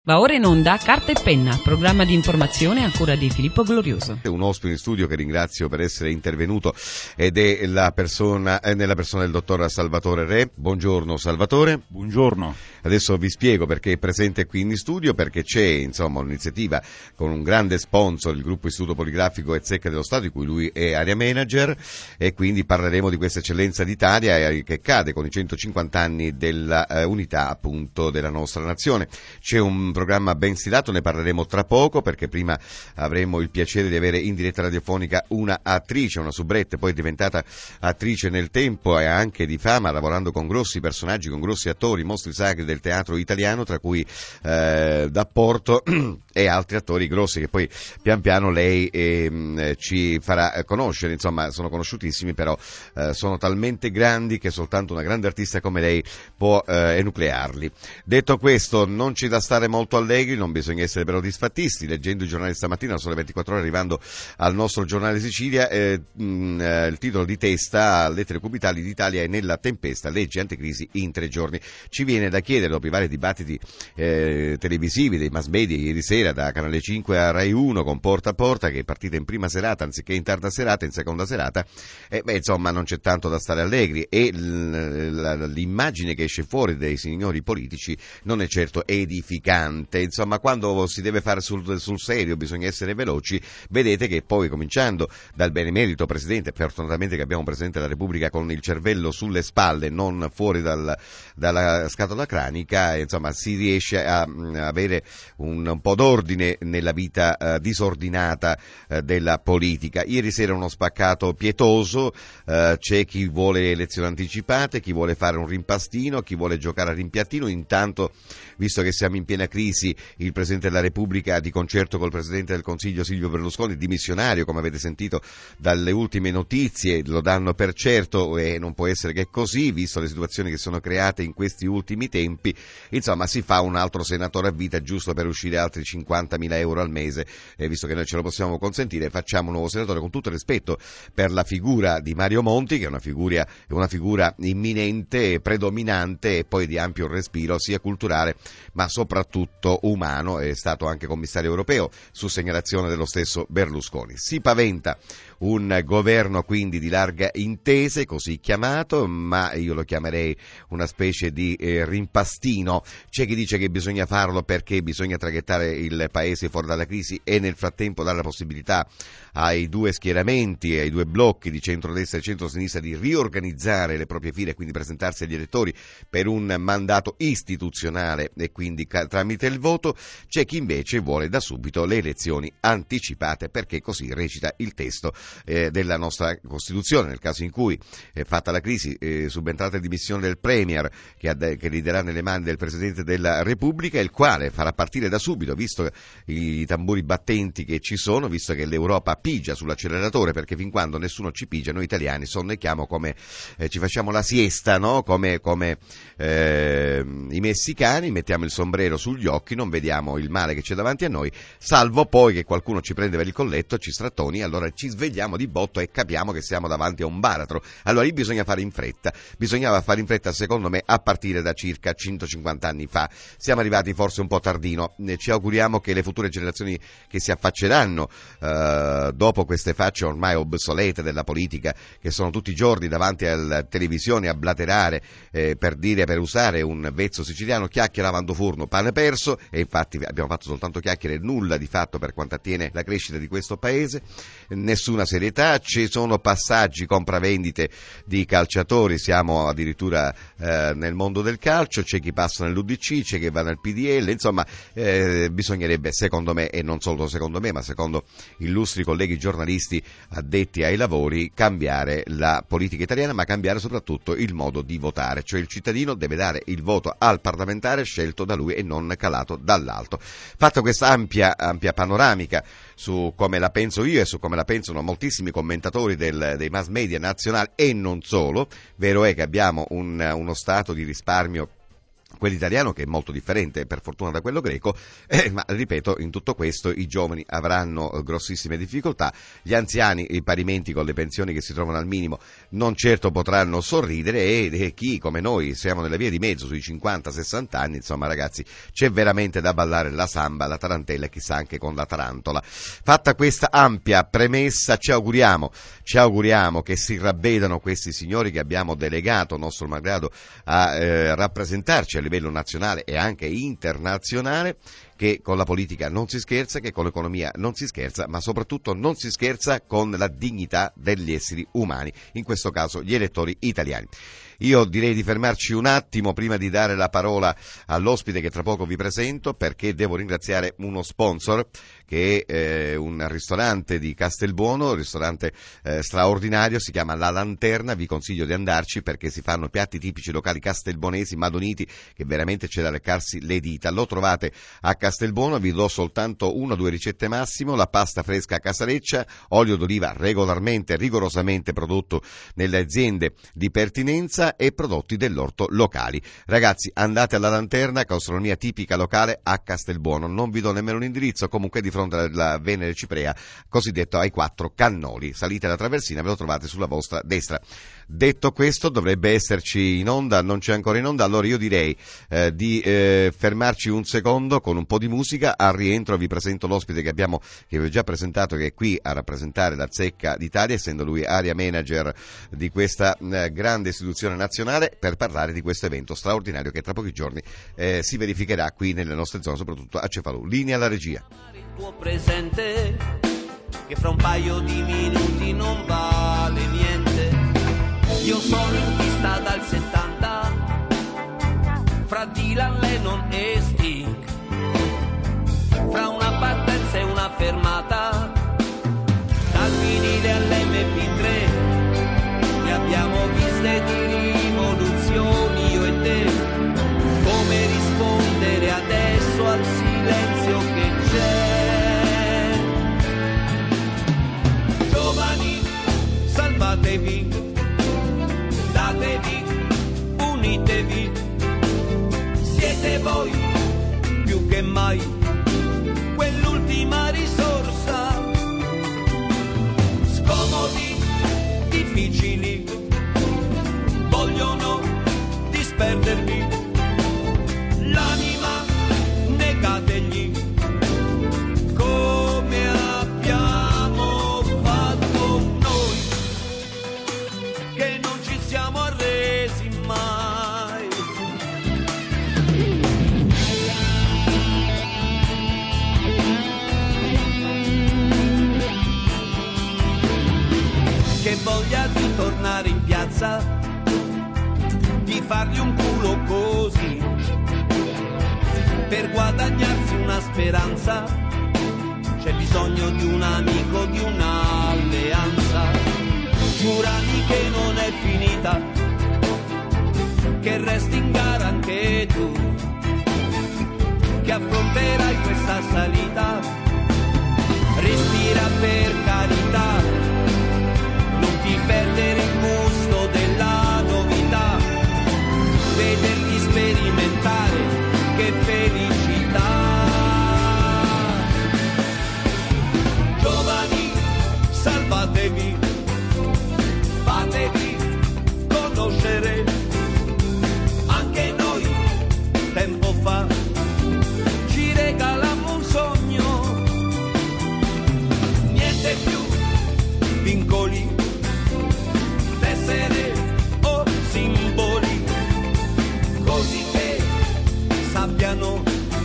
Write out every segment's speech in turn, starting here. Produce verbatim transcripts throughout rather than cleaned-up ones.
Va ora in onda Carta e Penna, programma di informazione a cura di Filippo Glorioso. Un ospite in studio che ringrazio per essere intervenuto ed è la persona, è nella persona del dottor Salvatore Re. Buongiorno Salvatore. Buongiorno. Adesso vi spiego perché è presente qui in studio, perché c'è insomma un'iniziativa con un grande sponsor, il gruppo Istituto Poligrafico e Zecca dello Stato, di cui lui è area manager, e quindi parleremo di questa eccellenza d'Italia che cade con i centocinquanta anni della uh, unità appunto della nostra nazione. C'è un programma ben stilato, ne parleremo tra poco, perché prima avremo il piacere di avere in diretta radiofonica una attrice, una soubrette, poi è diventata attrice nel tempo e anche di fama, lavorando con grossi personaggi, con grossi attori, mostri sacri del teatro italiano, tra cui eh, D'Apporto e altri attori grossi che poi pian piano lei eh, ci farà conoscere. Insomma, sono conosciutissimi, però eh, sono talmente grandi che soltanto una grande artista come lei può eh, enuclearli. Detto questo, non ci da stare molto allegri, non bisogna essere però disfattisti. Leggendo i giornali stamattina, Sole ventiquattro Ore, arrivando al nostro giornale Sicilia, eh, mh, eh, il titolo di testa: lettere cubitali, d'Italia è nella tempesta, legge anticrisi in tre giorni. Ci viene da chiedere, dopo i vari dibattiti eh, televisivi dei mass media ieri sera, da Canale cinque a Rai uno con Porta a Porta, che è partita in prima serata anziché in tarda serata, in seconda serata, eh, beh, insomma non c'è tanto da stare allegri, e l- l- l'immagine che esce fuori dei signori politici non è certo edificante. Insomma, quando si deve fare sul, sul serio bisogna essere veloci. Vedete che poi, cominciando dal benemerito Presidente, fortunatamente che abbiamo un Presidente della Repubblica con il cervello sulle spalle, non fuori dal, dalla scatola cranica, insomma si riesce a, a avere un, un po' d'ordine nella vita uh, disordinata uh, della politica. Ieri sera uno spaccato pietoso, uh, c'è chi vuole elezioni anticipate, chi vuole fare un rimpastino, chi vuole giocare a rimpiattino. Intanto, visto che siamo in piena crisi, il Presidente della Repubblica, di concerto col Presidente del Consiglio Silvio Berlusconi, dimissionario come avete sentito dalle ultime notizie, lo danno per certo, e non può essere che così, visto le situazioni che sono create in questi ultimi tempi. Insomma, si fa un altro senatore a vita giusto per uscire altri cinquantamila euro al mese, e visto che noi ce lo possiamo consentire, facciamo un nuovo senatore, con tutto il rispetto per la figura di Mario Monti, che è una figura, è una figura imminente, predominante e poi di ampio respiro sia culturale ma soprattutto umano. È stato anche commissario europeo su segnalazione dello stesso Berlusconi. Si paventa un governo quindi di larga intese, così chiamato, ma io lo chiamerei una specie di eh, rimpastino. C'è chi dice che bisogna farlo perché bisogna traghettare il paese fuori dalla crisi e nel frattempo dare la possibilità ai due schieramenti, ai due blocchi di centrodestra e centrosinistra di riorganizzare le proprie file e quindi presentarsi agli elettori per un mandato istituzionale e quindi ca- tramite il voto. C'è chi invece vuole da subito le elezioni anticipate, perché così recita il testo eh, della nostra Costituzione. Nel caso in cui, eh, fatta la crisi, eh, subentrata in dimissione del Premier, che, ha, che riderà nelle mani del Presidente della Repubblica, il quale farà partire da subito, visto i tamburi battenti che ci sono, visto che l'Europa pigia sull'acceleratore, perché fin quando nessuno ci pigia, noi italiani sonnechiamo come eh, ci facciamo la siesta, no? Come, come eh, i messicani, mettiamo il sombrero sugli occhi, non vediamo il male che c'è davanti a noi, salvo poi che qualcuno ci prende per il colletto, ci strattoni, allora ci svegliamo di botto e capiamo che siamo davanti a un baratro. Allora lì bisogna fare in fretta, bisognava fare in fretta secondo me a partire da circa centocinquanta anni fa. Siamo arrivati forse un po' tardino, ci auguriamo che le future generazioni che si affacceranno eh, dopo queste facce ormai obsolete della politica, che sono tutti i giorni davanti alla televisione a blaterare, eh, per dire, per usare un vezzo siciliano, chiacchiera lavando forno, pane perso, e infatti abbiamo fatto soltanto chiacchiere, nulla di fatto per quanto attiene la crescita di questo paese, nessuna serietà. Ci sono passaggi, compravendite di calciatori, siamo addirittura eh, nel mondo del calcio, c'è chi passa nell'U D C, c'è chi va nel P D L, insomma eh, bisognerebbe, secondo me, e non solo secondo me ma secondo illustri colleghi giornalisti addetti ai lavori, cambiare la politica italiana, ma cambiare soprattutto il modo di votare, cioè il cittadino deve dare il voto al parlamentare scelto da lui e non calato dall'alto. Fatta questa ampia, ampia panoramica su come la penso io e su come la pensano moltissimi commentatori del, dei mass media nazionali e non solo, vero è che abbiamo un, uno stato di risparmio quell'italiano che è molto differente per fortuna da quello greco, eh, ma ripeto, in tutto questo i giovani avranno eh, grossissime difficoltà, gli anziani i parimenti con le pensioni che si trovano al minimo non certo potranno sorridere e, e chi come noi siamo nella via di mezzo sui cinquanta sessanta anni, insomma ragazzi, c'è veramente da ballare la samba, la tarantella e chissà anche con la tarantola. Fatta questa ampia premessa, ci auguriamo, ci auguriamo che si ravvedano questi signori che abbiamo delegato, nostro malgrado, a eh, rappresentarci a livello nazionale e anche internazionale, che con la politica non si scherza, che con l'economia non si scherza, ma soprattutto non si scherza con la dignità degli esseri umani, in questo caso gli elettori italiani. Io direi di fermarci un attimo prima di dare la parola all'ospite che tra poco vi presento, perché devo ringraziare uno sponsor che è eh, un ristorante di Castelbuono, un ristorante eh, straordinario, si chiama La Lanterna, vi consiglio di andarci perché si fanno piatti tipici locali castelbuonesi, madoniti, che veramente c'è da leccarsi le dita. Lo trovate a Castelbuono, vi do soltanto una o due ricette massimo: la pasta fresca casareccia, olio d'oliva regolarmente, rigorosamente prodotto nelle aziende di pertinenza e prodotti dell'orto locali. Ragazzi, andate alla Lanterna, gastronomia tipica locale a Castelbuono. Non vi do nemmeno l'indirizzo, comunque di fronte alla Venere Ciprea, cosiddetto ai quattro cannoli. Salite la traversina, ve lo trovate sulla vostra destra. Detto questo, dovrebbe esserci in onda, non c'è ancora in onda, allora io direi eh, di eh, fermarci un secondo con un po' di musica. Al rientro vi presento l'ospite che abbiamo, che vi ho già presentato, che è qui a rappresentare la Zecca d'Italia, essendo lui area manager di questa eh, grande istituzione nazionale, per parlare di questo evento straordinario che tra pochi giorni eh, si verificherà qui nelle nostre zone, soprattutto a Cefalù. Linea alla regia. Il tuo presente, che fra un paio di minuti non vale niente. Io sono in pista dal settanta, fra Dylan, Lennon e Sting, fra una partenza e una fermata, dal vinile all'emme pi tre, ne abbiamo viste di rivoluzioni io e te. Come rispondere adesso al silenzio che c'è? Giovani, salvatevi, datevi, unitevi, siete voi più che mai quell'ultima risorsa. Scomodi, difficili, vogliono disperdervi l'anima, negategli come abbiamo fatto noi, che non ci siamo arresi mai. Che voglia di tornare in piazza, di fargli un culo così, per guadagnarsi una speranza c'è bisogno di un amico, di un'alleanza. Giurami che non è finita, che resti in gara anche tu, che affronterai questa salita. Respira per carità, non ti perdere il gusto della novità, vederti sperimentare che felicità. Giovani, salvatevi, fatevi conoscere. Anche noi tempo fa ci regalammo un sogno, niente più vincoli, tessere o simboli, così che sappiano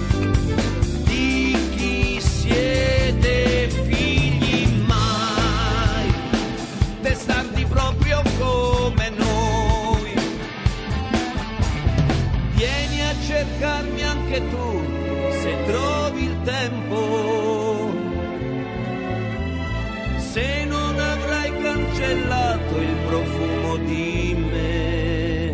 di chi siete figli, mai testardi proprio come noi. Vieni a cercarmi anche tu se trovi il tempo, se non avrai cancellato il profumo di me.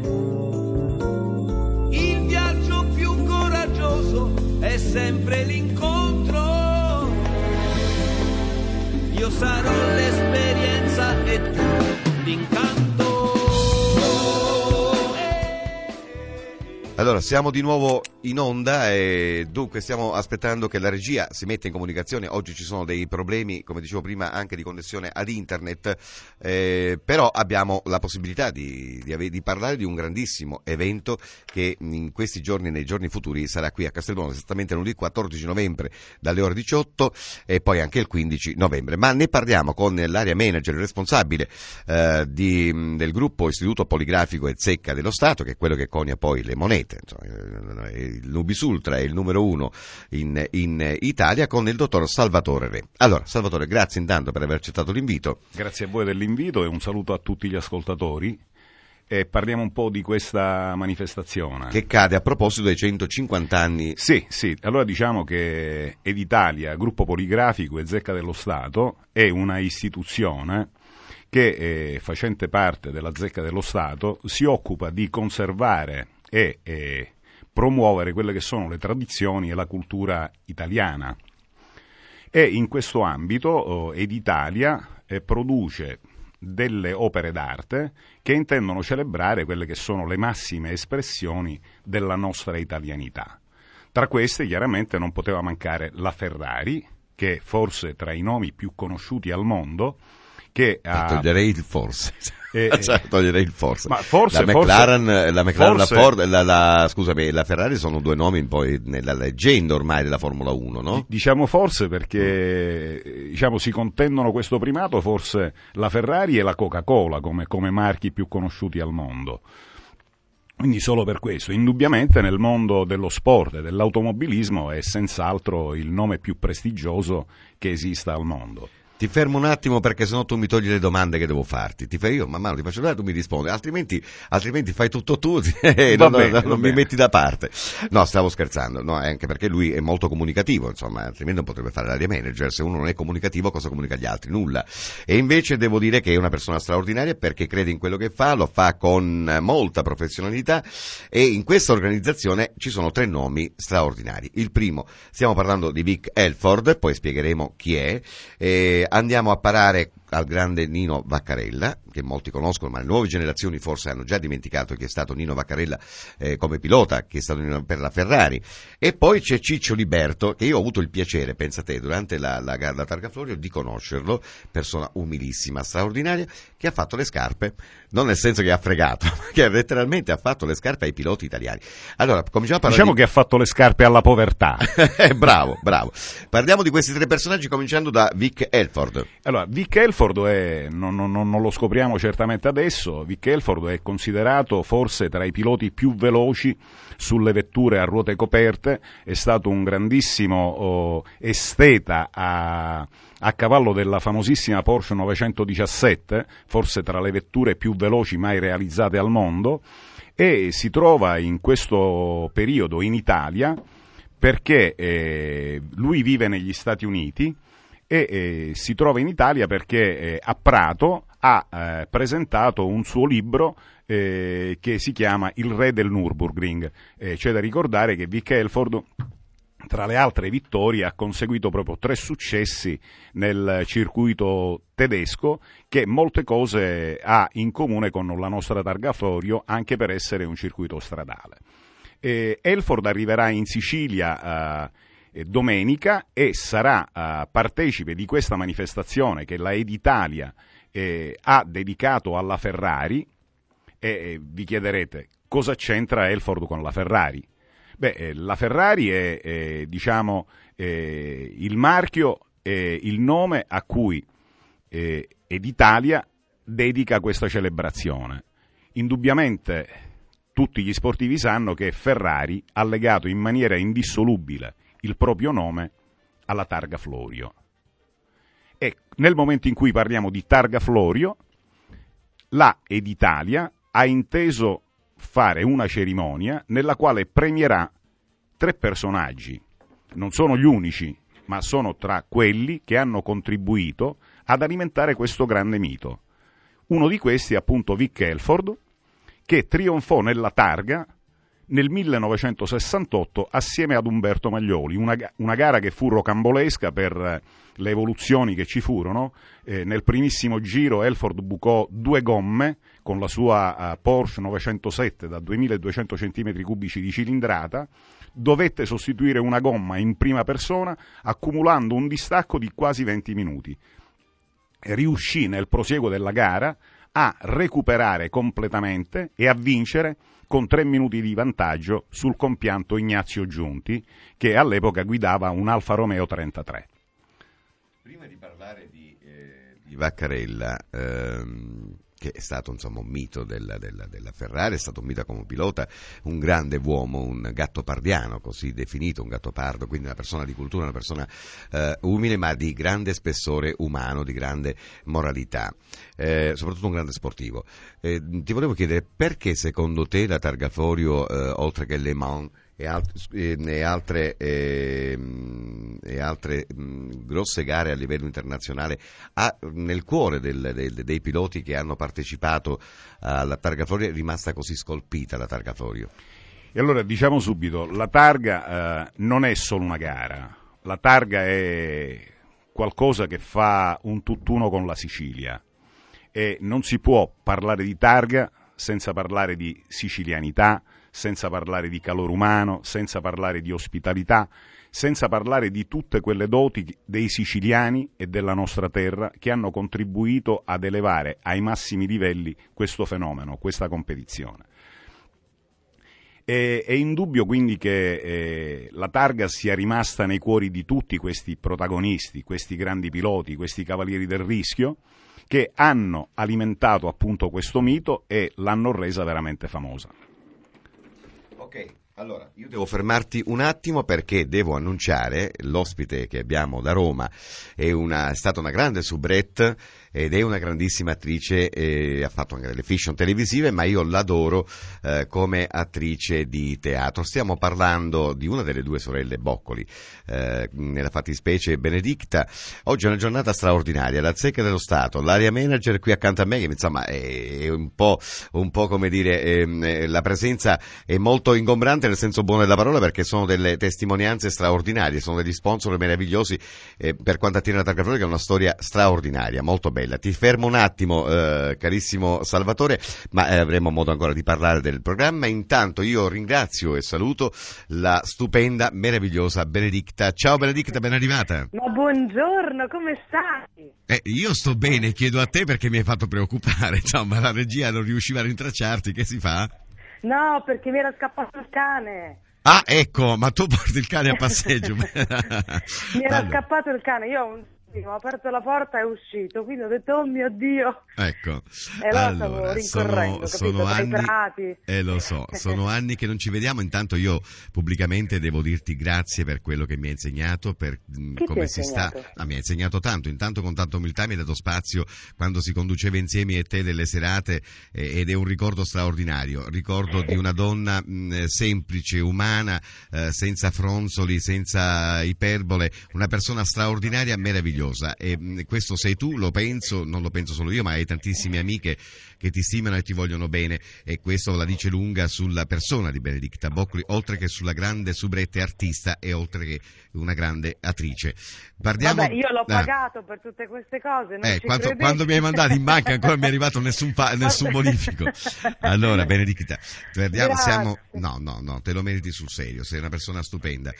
Il viaggio più coraggioso è sempre l'incontro. Io sarò l'esperienza e tu l'incanto. Allora, Allora, siamo di nuovo in onda e dunque stiamo aspettando che la regia si metta in comunicazione. Oggi ci sono dei problemi, come dicevo prima, anche di connessione ad internet, eh, però abbiamo la possibilità di, di, ave- di parlare di un grandissimo evento che in questi giorni e nei giorni futuri sarà qui a Castelbuono, esattamente lunedì quattordici novembre dalle ore diciotto e poi anche il quindici novembre. Ma ne parliamo con l'area manager responsabile eh, di, del gruppo Istituto Poligrafico e Zecca dello Stato, che è quello che conia poi le monete. Insomma, il Nubis Ultra è il numero uno in, in Italia, con il dottor Salvatore Re. Allora, Salvatore, grazie intanto per aver accettato l'invito. Grazie a voi dell'invito e un saluto a tutti gli ascoltatori. E parliamo un po' di questa manifestazione. Che cade a proposito dei centocinquanta anni. Sì, sì. Allora diciamo che Editalia, Gruppo Poligrafico e Zecca dello Stato, è una istituzione che, eh, facente parte della Zecca dello Stato, si occupa di conservare e eh, promuovere quelle che sono le tradizioni e la cultura italiana. E in questo ambito oh, Editalia eh, produce delle opere d'arte che intendono celebrare quelle che sono le massime espressioni della nostra italianità. Tra queste chiaramente non poteva mancare la Ferrari, che forse tra i nomi più conosciuti al mondo, che ha... Toglierei il forse. Eh, cioè, toglierei il forse. Ma forse, la McLaren, forse, la, McLaren forse, la Ford, la, la, scusami, la Ferrari sono due nomi poi nella leggenda ormai della Formula uno, no? Diciamo forse perché diciamo si contendono questo primato forse la Ferrari e la Coca-Cola come, come marchi più conosciuti al mondo. Quindi solo per questo, indubbiamente nel mondo dello sport e dell'automobilismo è senz'altro il nome più prestigioso che esista al mondo. Ti fermo un attimo perché sennò tu mi togli le domande che devo farti. Ti fai io, man mano ti faccio dare, tu mi rispondi, altrimenti, altrimenti fai tutto tu e non, bene, non, non mi metti da parte. No, stavo scherzando, no, anche perché lui è molto comunicativo, insomma, altrimenti non potrebbe fare l'area manager. Se uno non è comunicativo, cosa comunica agli altri? Nulla. E invece devo dire che è una persona straordinaria perché crede in quello che fa, lo fa con molta professionalità e in questa organizzazione ci sono tre nomi straordinari. Il primo, stiamo parlando di Vic Elford, poi spiegheremo chi è. Eh, Andiamo a parare al grande Nino Vaccarella, che molti conoscono, ma le nuove generazioni forse hanno già dimenticato che è stato Nino Vaccarella eh, come pilota, che è stato per la Ferrari. E poi c'è Ciccio Liberto, che io ho avuto il piacere, pensa te, durante la, la, la Targa Florio di conoscerlo, persona umilissima, straordinaria, che ha fatto le scarpe, non nel senso che ha fregato, ma che letteralmente ha fatto le scarpe ai piloti italiani. Allora, cominciamo a parlare Diciamo di... che ha fatto le scarpe alla povertà. bravo, bravo. Parliamo di questi tre personaggi cominciando da Vic Elford. Allora, Vic Elford è, non, non, non lo scopriamo certamente adesso, Vic Elford è considerato forse tra i piloti più veloci sulle vetture a ruote coperte, è stato un grandissimo oh, esteta a, a cavallo della famosissima Porsche novecentodiciassette, forse tra le vetture più veloci mai realizzate al mondo, e si trova in questo periodo in Italia perché eh, lui vive negli Stati Uniti e eh, si trova in Italia perché eh, a Prato ha eh, presentato un suo libro eh, che si chiama Il re del Nürburgring. Eh, c'è da ricordare che Vic Elford, tra le altre vittorie, ha conseguito proprio tre successi nel circuito tedesco, che molte cose ha in comune con la nostra Targa Florio, anche per essere un circuito stradale. Eh, Elford arriverà in Sicilia eh, domenica e sarà uh, partecipe di questa manifestazione che la Editalia eh, ha dedicato alla Ferrari e eh, vi chiederete cosa c'entra Elford con la Ferrari. Beh, eh, la Ferrari è eh, diciamo eh, il marchio e il nome a cui eh, Editalia dedica questa celebrazione. Indubbiamente tutti gli sportivi sanno che Ferrari ha legato in maniera indissolubile il proprio nome alla Targa Florio. E nel momento in cui parliamo di Targa Florio, la Editalia ha inteso fare una cerimonia nella quale premierà tre personaggi. Non sono gli unici, ma sono tra quelli che hanno contribuito ad alimentare questo grande mito. Uno di questi è appunto Vic Elford, che trionfò nella targa nel millenovecentosessantotto assieme ad Umberto Maglioli, una, una gara che fu rocambolesca per le evoluzioni che ci furono. Eh, nel primissimo giro Elford bucò due gomme con la sua uh, Porsche novecentosette da duemiladuecento centimetri cubici di cilindrata, dovette sostituire una gomma in prima persona accumulando un distacco di quasi venti minuti. Riuscì nel prosieguo della gara a recuperare completamente e a vincere con tre minuti di vantaggio sul compianto Ignazio Giunti, che all'epoca guidava un Alfa Romeo trentatré. Prima di parlare di, eh, di Vaccarella, ehm, che è stato insomma un mito della, della, della Ferrari, è stato un mito come pilota, un grande uomo, un gattopardiano così definito, un gattopardo, quindi una persona di cultura, una persona eh, umile ma di grande spessore umano, di grande moralità, eh, soprattutto un grande sportivo. Eh, ti volevo chiedere perché secondo te la Targa Florio, eh, oltre che Le Mans, e, alt- e altre, e, e altre mh, grosse gare a livello internazionale ha nel cuore del, del, dei piloti che hanno partecipato alla Targa Florio è rimasta così scolpita la Targa Florio? E allora diciamo subito, la targa eh, non è solo una gara, la targa è qualcosa che fa un tutt'uno con la Sicilia e non si può parlare di targa senza parlare di sicilianità, senza parlare di calore umano, senza parlare di ospitalità, senza parlare di tutte quelle doti dei siciliani e della nostra terra che hanno contribuito ad elevare ai massimi livelli questo fenomeno, questa competizione. È, è indubbio quindi che eh, la targa sia rimasta nei cuori di tutti questi protagonisti, questi grandi piloti, questi cavalieri del rischio, che hanno alimentato appunto questo mito e l'hanno resa veramente famosa. Ok, allora io devo fermarti un attimo perché devo annunciare l'ospite che abbiamo da Roma, è, una, è stata una grande soubrette ed è una grandissima attrice, e ha fatto anche delle fiction televisive, ma io l'adoro eh, come attrice di teatro. Stiamo parlando di una delle due sorelle Boccoli, eh, nella fattispecie Benedicta. Oggi è una giornata straordinaria, la Zecca dello Stato, l'area manager qui accanto a me, che insomma è, è un po', un po' come dire, eh, la presenza è molto ingombrante nel senso buono della parola, perché sono delle testimonianze straordinarie, sono degli sponsor meravigliosi eh, per quanto attiene la Targa Florio, che è una storia straordinaria, molto bella. Ti fermo un attimo, eh, carissimo Salvatore, ma eh, avremo modo ancora di parlare del programma. Intanto io ringrazio e saluto la stupenda, meravigliosa Benedicta. Ciao Benedicta, ben arrivata. Ma buongiorno, come stai? Eh, io sto bene, chiedo a te perché mi hai fatto preoccupare, insomma la regia non riusciva a rintracciarti, che si fa? No, perché mi era scappato il cane. Ah, ecco, ma tu porti il cane a passeggio. Mi era allora. scappato il cane, io un ho aperto la porta e è uscito, quindi ho detto oh mio Dio, ecco, e allora, allora stavo rincorrendo, sono, sono anni, prati. Eh, lo so, sono anni che non ci vediamo. Intanto io pubblicamente devo dirti grazie per quello che mi hai insegnato, per Chi come si insegnato? sta ah, mi hai insegnato tanto, intanto con tanta umiltà mi hai dato spazio quando si conduceva insieme io e te delle serate, eh, ed è un ricordo straordinario, ricordo di una donna mh, semplice, umana, eh, senza fronzoli, senza iperbole, una persona straordinaria, meravigliosa. E mh, questo sei tu, lo penso, non lo penso solo io, ma hai tantissime amiche che ti stimano e ti vogliono bene, e questo la dice lunga sulla persona di Benedicta Boccoli, oltre che sulla grande soubrette artista e oltre che una grande attrice. Parliamo... Vabbè, io l'ho ah. pagato per tutte queste cose, non eh, ci quando, quando mi hai mandato in banca ancora mi è arrivato nessun, pa- nessun bonifico. Allora Benedicta, parliamo, siamo... no, no, no, te lo meriti sul serio, sei una persona stupenda.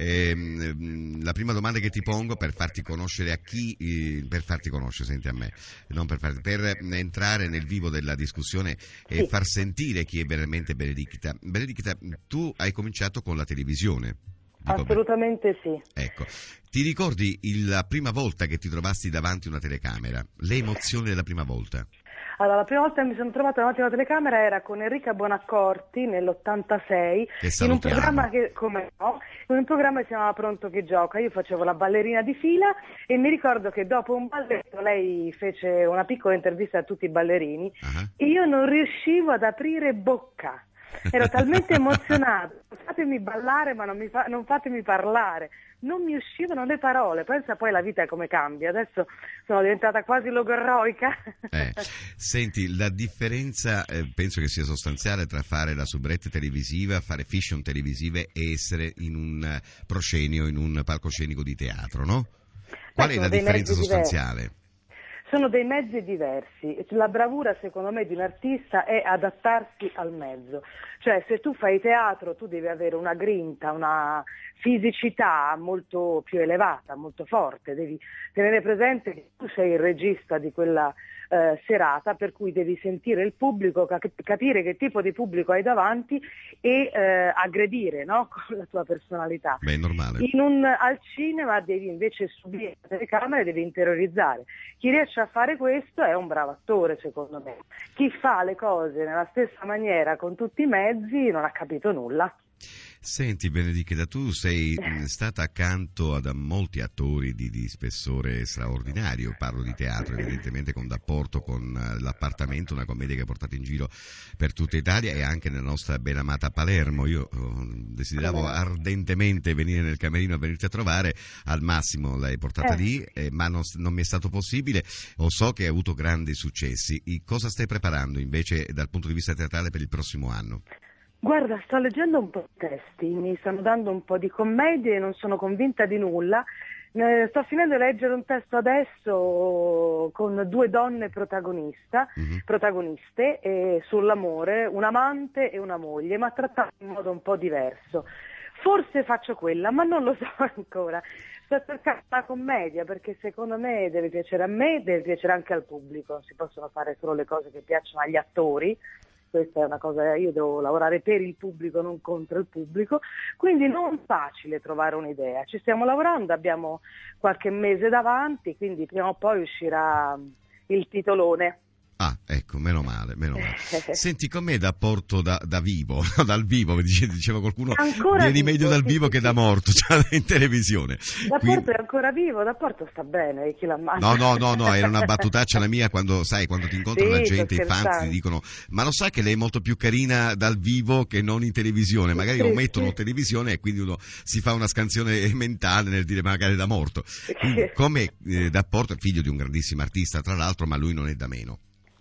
Ehm, la prima domanda che ti pongo per farti conoscere a chi, eh, per farti conoscere, senti a me, non per farti, per entrare nel vivo della discussione e sì. far sentire chi è veramente Benedicta. Benedicta, tu hai cominciato con la televisione. Assolutamente sì. Ecco, ti ricordi il, la prima volta che ti trovasti davanti a una telecamera? Le emozioni della prima volta? Allora, la prima volta che mi sono trovata davanti a una telecamera era con Enrica Bonaccorti nell'ottantasei, in un programma che, come no, in un programma che si chiamava Pronto che gioca. Io facevo la ballerina di fila e mi ricordo che dopo un balletto lei fece una piccola intervista a tutti i ballerini uh-huh. e io non riuscivo ad aprire bocca. ero talmente emozionata, fatemi ballare ma non, mi fa, non fatemi parlare, non mi uscivano le parole, pensa poi la vita come cambia, adesso sono diventata quasi logorroica. Eh, senti, la differenza eh, penso che sia sostanziale tra fare la soubrette televisiva, fare fiction televisive e essere in un uh, proscenio, in un palcoscenico di teatro, no? Qual Beh, è la differenza sostanziale? Diversi. Sono dei mezzi diversi, la bravura secondo me di un artista è adattarsi al mezzo, cioè se tu fai teatro tu devi avere una grinta, una fisicità molto più elevata, molto forte, devi tenere presente che tu sei il regista di quella eh, serata, per cui devi sentire il pubblico, capire che tipo di pubblico hai davanti e eh, aggredire, no? Con la tua personalità. Beh, è normale. In un, al cinema devi invece subire la telecamera e devi interiorizzare. Chi riesce a fare questo è un bravo attore, secondo me. Chi fa le cose nella stessa maniera con tutti i mezzi non ha capito nulla. Senti Benedicta, tu sei stata accanto ad a molti attori di, di spessore straordinario, parlo di teatro evidentemente, con D'Apporto, con L'Appartamento, una commedia che ha portato in giro per tutta Italia e anche nella nostra ben amata Palermo. Io oh, desideravo ardentemente venire nel camerino a venirti a trovare, al massimo l'hai portata eh. lì, eh, ma non, non mi è stato possibile. O so che hai avuto grandi successi. I, cosa stai preparando invece dal punto di vista teatrale per il prossimo anno? Guarda, sto leggendo un po' di testi, mi stanno dando un po' di commedie, non sono convinta di nulla. Eh, sto finendo di leggere un testo adesso con due donne protagonista, mm-hmm. protagoniste eh, sull'amore, un amante e una moglie, ma trattato in modo un po' diverso. Forse faccio quella, ma non lo so ancora. Sto cercando una commedia perché secondo me deve piacere a me, deve piacere anche al pubblico. Non si possono fare solo le cose che piacciono agli attori. Questa è una cosa, io devo lavorare per il pubblico, non contro il pubblico, quindi non facile trovare un'idea. Ci stiamo lavorando, abbiamo qualche mese davanti, quindi prima o poi uscirà il titolone. Ah, ecco, meno male, meno male. Senti, com'è D'Apporto da, da vivo, dal vivo, diceva qualcuno, ancora vieni vivo, meglio dal sì, vivo sì, che sì. da morto, cioè in televisione. D'Apporto Quindi... è ancora vivo, D'Apporto sta bene, chi l'ha mai... No, no, no, no, era una battutaccia la mia, quando, sai, quando ti incontra sì, la gente, i fans ti dicono, ma lo sai che lei è molto più carina dal vivo che non in televisione, magari sì, lo mettono sì. in televisione e quindi uno si fa una scansione mentale nel dire magari da morto. Quindi, come eh, D'Apporto è figlio di un grandissimo artista, tra l'altro, ma lui non è da meno.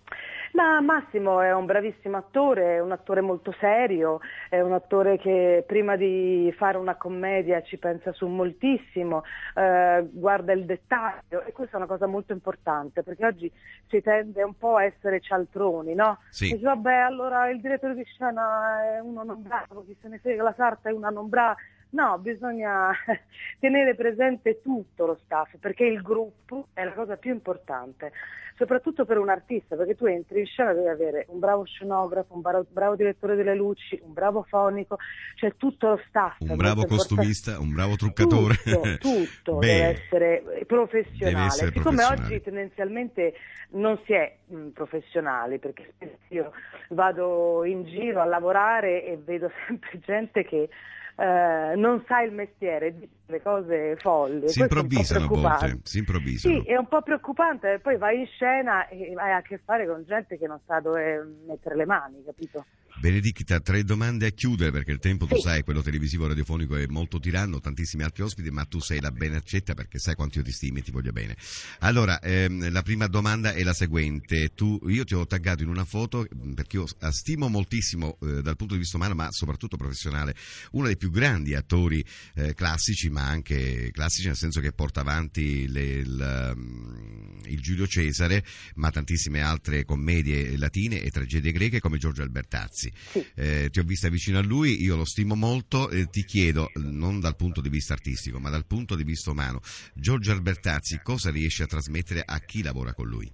Ma Massimo è un bravissimo attore, è un attore molto serio, è un attore che prima di fare una commedia ci pensa su moltissimo, eh, guarda il dettaglio, e questa è una cosa molto importante perché oggi si tende un po' a essere cialtroni, no? Sì. Dici, vabbè, allora il direttore di scena è uno non bravo, chi se ne frega, la sarta è una non brava. No, bisogna tenere presente tutto lo staff, perché il gruppo è la cosa più importante, soprattutto per un artista, perché tu entri in scena e devi avere un bravo scenografo, un bravo, bravo direttore delle luci, un bravo fonico, cioè tutto lo staff. Un bravo costumista, un bravo truccatore. Tutto, tutto Beh, deve essere professionale. deve essere Siccome professionale. oggi tendenzialmente non si è mh, professionali, perché io vado in giro a lavorare e vedo sempre gente che Uh, non sa il mestiere, dice le cose folli. Si improvvisano a volte, si improvvisano. Sì, è un po' preoccupante, poi vai in scena e hai a che fare con gente che non sa dove mettere le mani, capito? Benedicta, tre domande a chiudere perché il tempo, tu sì. sai, quello televisivo radiofonico è molto tiranno, tantissimi altri ospiti, ma tu sei la ben accetta perché sai quanto io ti stimi e ti voglio bene. Allora, ehm, la prima domanda è la seguente. Tu, io ti ho taggato in una foto perché io stimo moltissimo eh, dal punto di vista umano, ma soprattutto professionale, uno dei più grandi attori eh, classici, ma anche classici nel senso che porta avanti le, il, um, il Giulio Cesare, ma tantissime altre commedie latine e tragedie greche come Giorgio Albertazzi. Sì. Eh, ti ho vista vicino a lui, io lo stimo molto, eh, ti chiedo, non dal punto di vista artistico, ma dal punto di vista umano, Giorgio Albertazzi cosa riesce a trasmettere a chi lavora con lui?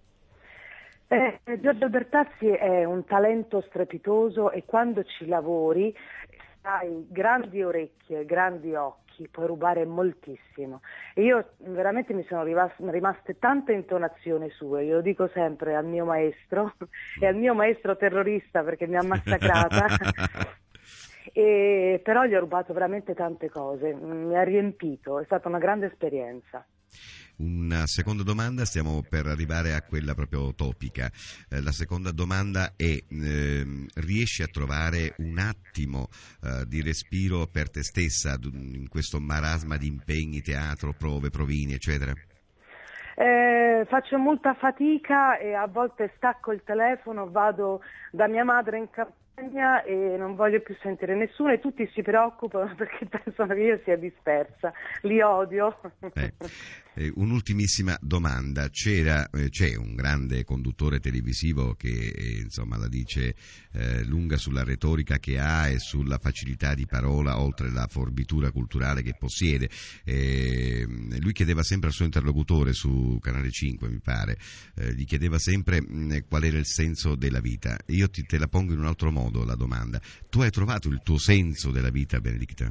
Eh, Giorgio Albertazzi è un talento strepitoso e quando ci lavori hai grandi orecchie, grandi occhi, puoi rubare moltissimo. E io veramente mi sono rimaste tante intonazioni sue, io lo dico sempre al mio maestro e al mio maestro terrorista perché mi ha massacrata. e, però gli ho rubato veramente tante cose, mi ha riempito, è stata una grande esperienza. Una seconda domanda, stiamo per arrivare a quella proprio topica. Eh, la seconda domanda è, eh, riesci a trovare un attimo eh, di respiro per te stessa in questo marasma di impegni, teatro, prove, provini, eccetera? Eh, faccio molta fatica e a volte stacco il telefono, vado da mia madre in campagna e non voglio più sentire nessuno e tutti si preoccupano perché pensano che io sia dispersa, li odio. Eh, eh, un'ultimissima domanda, c'era, eh, c'è un grande conduttore televisivo che eh, insomma la dice eh, lunga sulla retorica che ha e sulla facilità di parola oltre la forbitura culturale che possiede, eh, lui chiedeva sempre al suo interlocutore su Canale cinque mi pare, eh, gli chiedeva sempre mh, qual era il senso della vita. Io ti, te la pongo in un altro modo la domanda, tu hai trovato il tuo senso della vita, Benedicta?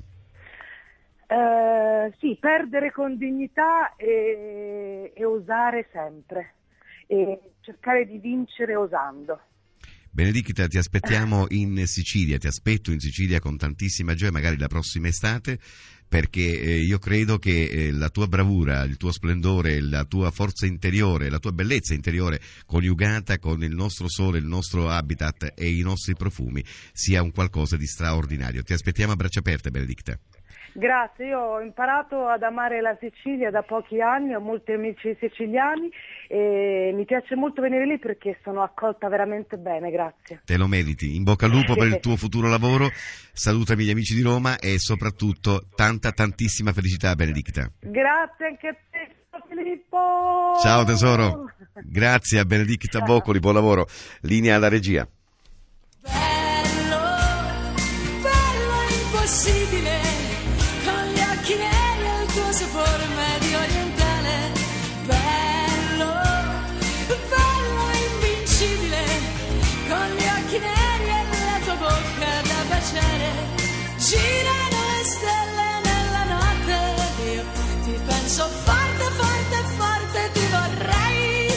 Uh, sì, perdere con dignità e, e osare sempre e cercare di vincere osando. Benedicta, ti aspettiamo in Sicilia, ti aspetto in Sicilia con tantissima gioia, magari la prossima estate, perché eh, io credo che eh, la tua bravura, il tuo splendore, la tua forza interiore, la tua bellezza interiore coniugata con il nostro sole, il nostro habitat e i nostri profumi sia un qualcosa di straordinario. Ti aspettiamo a braccia aperte, Benedicta. Grazie, io ho imparato ad amare la Sicilia da pochi anni, ho molti amici siciliani e mi piace molto venire lì perché sono accolta veramente bene, grazie. Te lo meriti, in bocca al lupo per il tuo futuro lavoro, salutami gli amici di Roma e soprattutto tanta tantissima felicità, Benedicta. Grazie anche a te, Filippo! Ciao tesoro, grazie a Benedicta Boccoli, buon lavoro, linea alla regia. Bello, bello impossibile. Chi neri il tuo sapore medio orientale, bello, bello invincibile, con gli occhi neri e la tua bocca da baciare, girano le stelle nella notte, io ti penso forte, forte, forte, ti vorrei,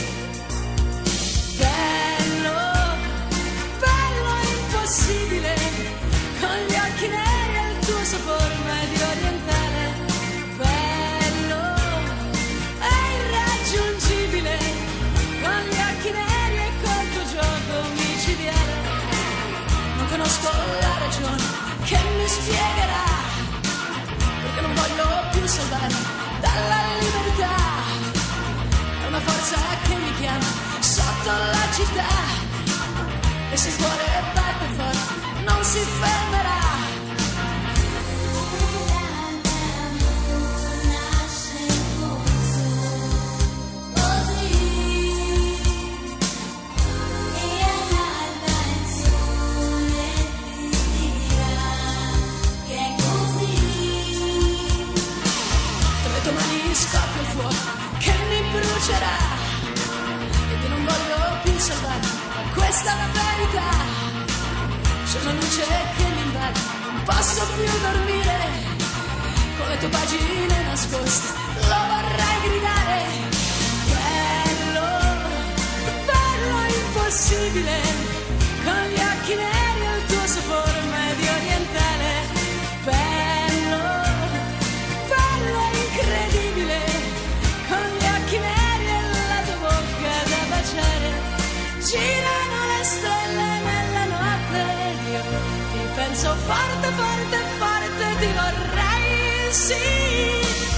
bello, bello impossibile, con gli occhi neri e il tuo sapore medio orientale. Conosco la ragione che mi spiegherà perché non voglio più salvare dalla libertà. È una forza che mi chiama sotto la città e se il cuore batte forte non si fermerà. Scoppia il fuoco che mi brucerà e che non voglio più salvare questa verità. C'è una luce che mi invade, non posso più dormire, con le tue pagine nascoste lo vorrei gridare. Bello, bello impossibile, con gli occhi neri e il tuo sapore medio orientale. Bello, bello incredibile, con gli occhi neri e la tua bocca da baciare, girano le stelle nella notte, io ti penso forte, forte, forte, ti vorrei, sì.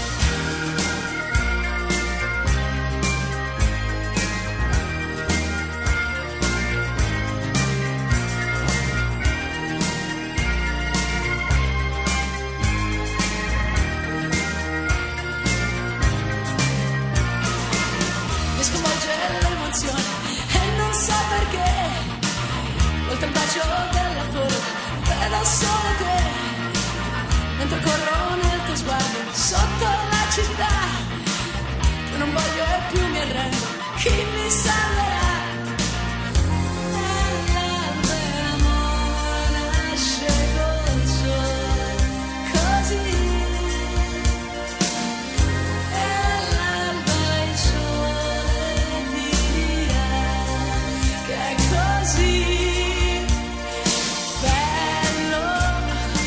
Oltre il bacio della torre vedo solo te, mentre corro nel tuo sguardo sotto la città. Io non voglio più mi arrendo, chi mi salverà? L'amore nasce col sole, così, e all'alba il sole ti dirà che è così. Bello,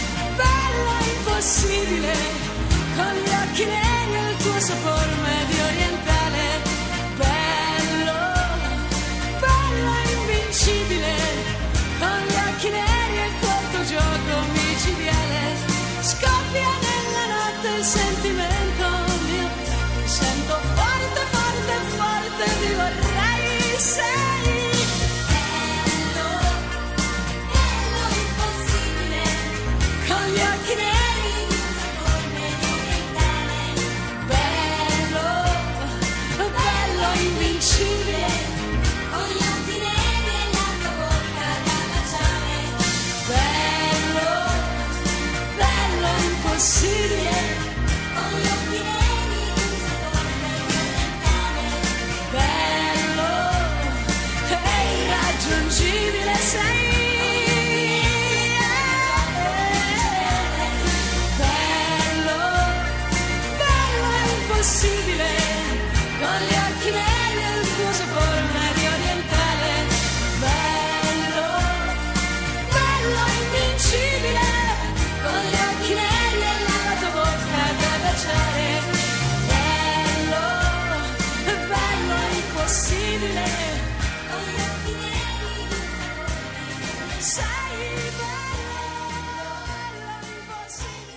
impossibile, con gli occhi neri e il tuo sapore medio orientale. Bello, bello invincibile, con gli occhi neri e la tua bocca da baciare. Bello, bello impossibile, con gli occhi neri e sei bello, bello impossibile.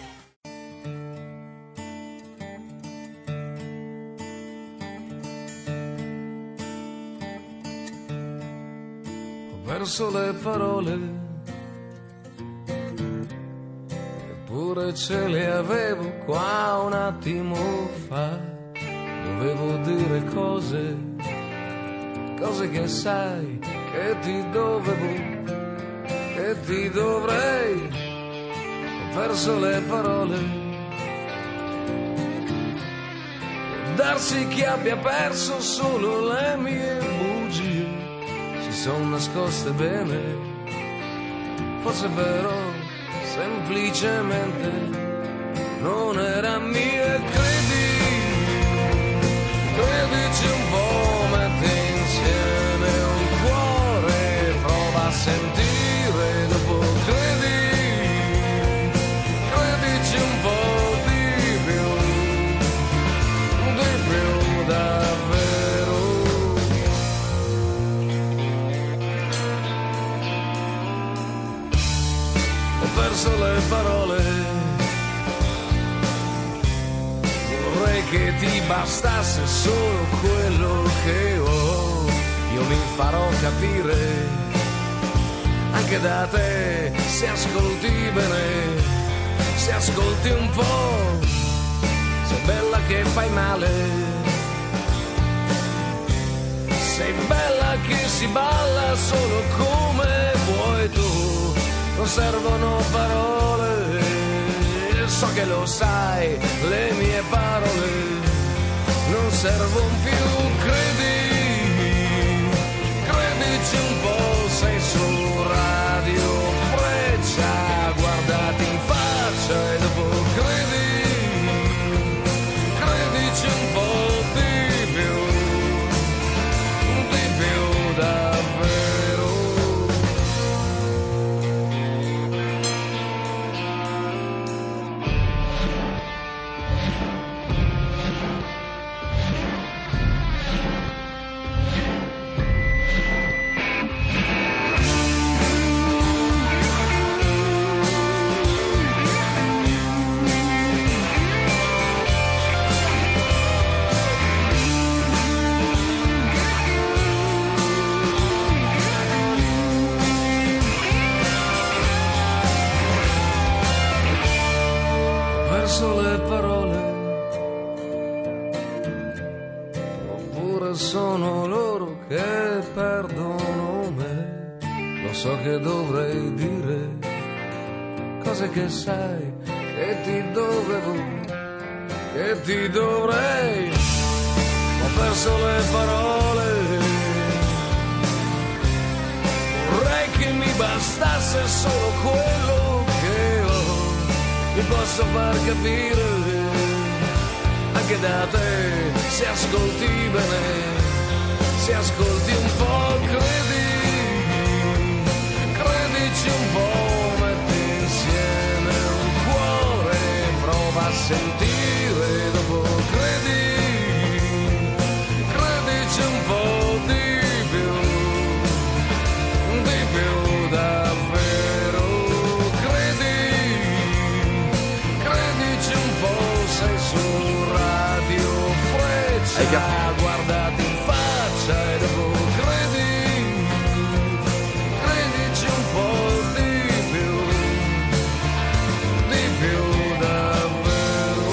Ho perso le parole, eppure ce le avevo qua un attimo fa. Dovevo dire cose, cose che sai che ti dovevo, che ti dovrei. Ho perso le parole. Può darsi che abbia perso solo le mie bugie, si sono nascoste bene, forse però semplicemente non era mia. Credi, credici un po', metti insieme un cuore, prova a sentire dopo. Credi, credici un po' di più, di più davvero. Ho perso le parole, vorrei che ti bastasse solo quello che ho. Io mi farò capire anche da te, se ascolti bene, se ascolti un po'. Sei bella che fai male, sei bella che si balla solo come vuoi tu. Non servono parole, so che lo sai, le mie parole non servono più. Credi, credici un po', sei su Radio Freccia, guardati in faccia e dopo credi, credici un po' di più, di più davvero. Le parole, oppure sono loro che perdono me. Lo so che dovrei dire cose che sai che ti dovevo, che ti dovrei. Ho perso le parole, vorrei che mi bastasse solo quello che ho. Mi posso far capire anche da te, se ascolti bene, se ascolti un po'. Credi, credici un po', metti insieme un cuore, prova a sentire dopo. Credi, credici un po' di più, di più davvero. Sei su Radio Freccia, guardati in faccia e dopo credi, credici un po' di più, di più davvero.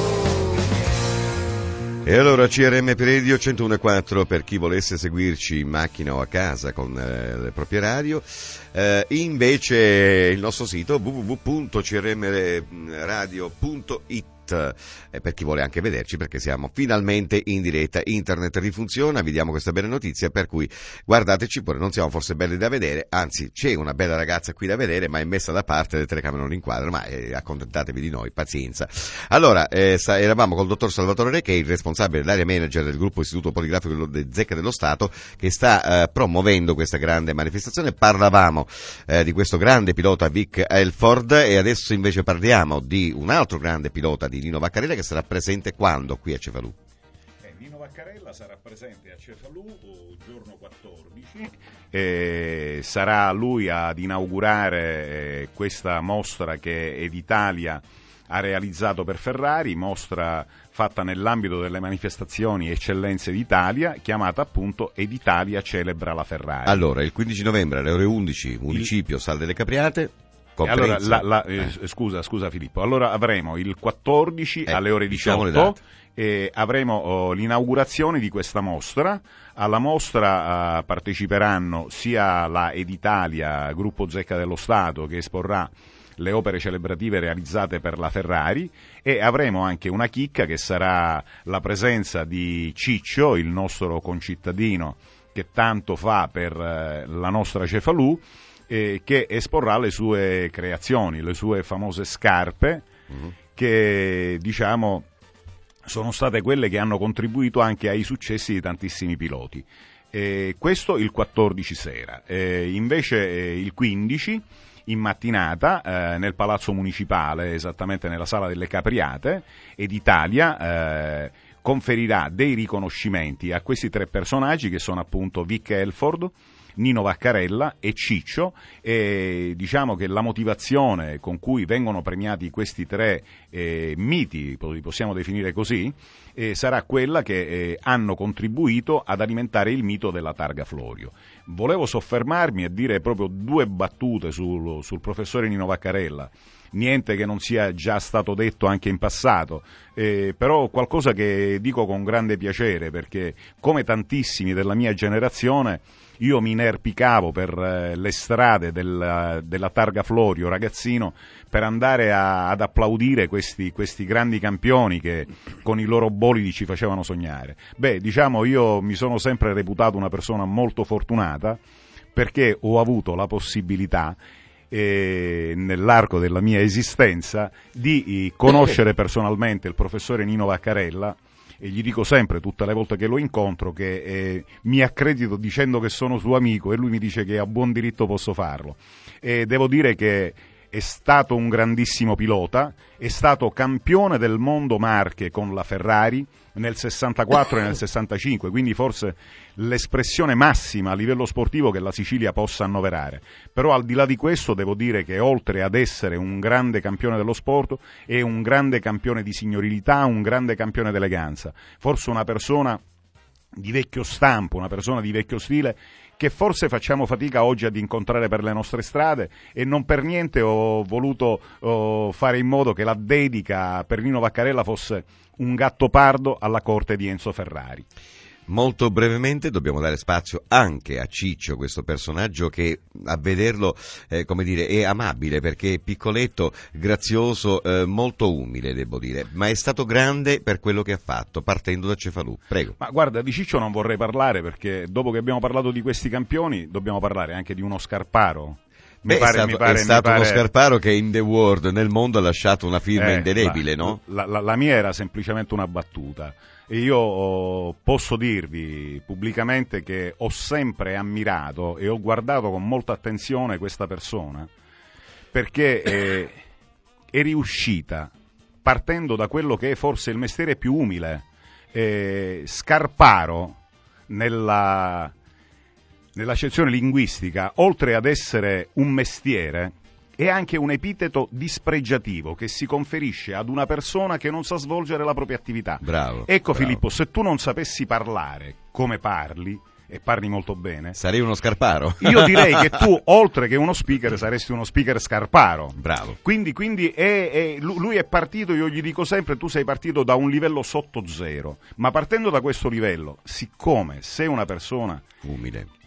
E allora C R M Radio centouno e quattro per chi volesse seguirci in macchina o a casa con eh, le proprie radio. Eh, invece il nostro sito w w w punto c r m radio punto i t it, eh, per chi vuole anche vederci, perché siamo finalmente in diretta, internet rifunziona, vi diamo questa bella notizia, per cui guardateci pure, non siamo forse belli da vedere, anzi c'è una bella ragazza qui da vedere, ma è messa da parte, le telecamere non inquadrano, ma eh, accontentatevi di noi, pazienza. Allora, eh, sta, eravamo col dottor Salvatore Re, che è il responsabile dell'area manager del gruppo Istituto Poligrafico di Zecca dello Stato, che sta eh, promuovendo questa grande manifestazione. Parlavamo eh, di questo grande pilota Vic Elford, e adesso invece parliamo di un altro grande pilota, di Nino Vaccarella, che sarà presente quando qui a Cefalù? Eh, Nino Vaccarella sarà presente a Cefalù il giorno quattordici, e sarà lui ad inaugurare eh, questa mostra che Editalia ha realizzato per Ferrari, mostra fatta nell'ambito delle manifestazioni Eccellenze d'Italia, chiamata appunto Editalia celebra la Ferrari. Allora, il quindici novembre alle ore undici, municipio il... Sal delle Capriate. Allora, la, la, eh, eh. Scusa, scusa Filippo, allora avremo il quattordici eh, alle ore diciotto, e avremo oh, l'inaugurazione di questa mostra. Alla mostra uh, parteciperanno sia la Editalia, gruppo Zecca dello Stato, che esporrà le opere celebrative realizzate per la Ferrari, e avremo anche una chicca che sarà la presenza di Ciccio, il nostro concittadino che tanto fa per eh, la nostra Cefalù, eh, che esporrà le sue creazioni, le sue famose scarpe, mm-hmm. che diciamo sono state quelle che hanno contribuito anche ai successi di tantissimi piloti. Eh, questo il quattordici sera, eh, invece eh, il quindici in mattinata eh, nel Palazzo Municipale, esattamente nella Sala delle Capriate, Editalia eh, conferirà dei riconoscimenti a questi tre personaggi, che sono appunto Vic Elford, Nino Vaccarella e Ciccio, e diciamo che la motivazione con cui vengono premiati questi tre eh, miti, li possiamo definire così, eh, sarà quella che eh, hanno contribuito ad alimentare il mito della Targa Florio. Volevo soffermarmi e dire proprio due battute sul, sul professore Nino Vaccarella, niente che non sia già stato detto anche in passato, eh, però qualcosa che dico con grande piacere, perché come tantissimi della mia generazione io mi inerpicavo per eh, le strade del, della Targa Florio, ragazzino, per andare a, ad applaudire questi, questi grandi campioni che con i loro bolidi ci facevano sognare. Beh, diciamo, io mi sono sempre reputato una persona molto fortunata, perché ho avuto la possibilità eh, nell'arco della mia esistenza di eh, conoscere personalmente il professore Nino Vaccarella, e gli dico sempre, tutte le volte che lo incontro, che eh, mi accredito dicendo che sono suo amico, e lui mi dice che a buon diritto posso farlo. E devo dire che è stato un grandissimo pilota, è stato campione del mondo Marche con la Ferrari nel sessantaquattro e nel sessantacinque, quindi forse l'espressione massima a livello sportivo che la Sicilia possa annoverare. Però al di là di questo devo dire che oltre ad essere un grande campione dello sport, è un grande campione di signorilità, un grande campione d'eleganza, forse una persona di vecchio stampo, una persona di vecchio stile, che forse facciamo fatica oggi ad incontrare per le nostre strade, e non per niente ho voluto oh, fare in modo che la dedica per Nino Vaccarella fosse un gatto pardo alla corte di Enzo Ferrari. Molto brevemente dobbiamo dare spazio anche a Ciccio, questo personaggio che a vederlo eh, come dire è amabile, perché è piccoletto, grazioso, eh, molto umile devo dire, ma è stato grande per quello che ha fatto partendo da Cefalù. Prego. Ma guarda, di Ciccio non vorrei parlare, perché dopo che abbiamo parlato di questi campioni dobbiamo parlare anche di uno Scarparo. Beh, pare, è stato, pare, è stato pare... uno Scarparo che in the world, nel mondo, ha lasciato una firma eh, indelebile, la, no? La, la, la mia era semplicemente una battuta. E io oh, posso dirvi pubblicamente che ho sempre ammirato e ho guardato con molta attenzione questa persona, perché eh, è riuscita, partendo da quello che è forse il mestiere più umile, eh, Scarparo, nella, nell'accezione linguistica, oltre ad essere un mestiere, è anche un epiteto dispregiativo che si conferisce ad una persona che non sa svolgere la propria attività. Bravo. Ecco, bravo. Filippo, se tu non sapessi parlare come parli, e parli molto bene, sarei uno Scarparo. Io direi che tu, oltre che uno speaker, saresti uno speaker Scarparo. Bravo. Quindi, quindi è, è, lui è partito, io gli dico sempre, tu sei partito da un livello sotto zero, ma partendo da questo livello, siccome sei una persona umile,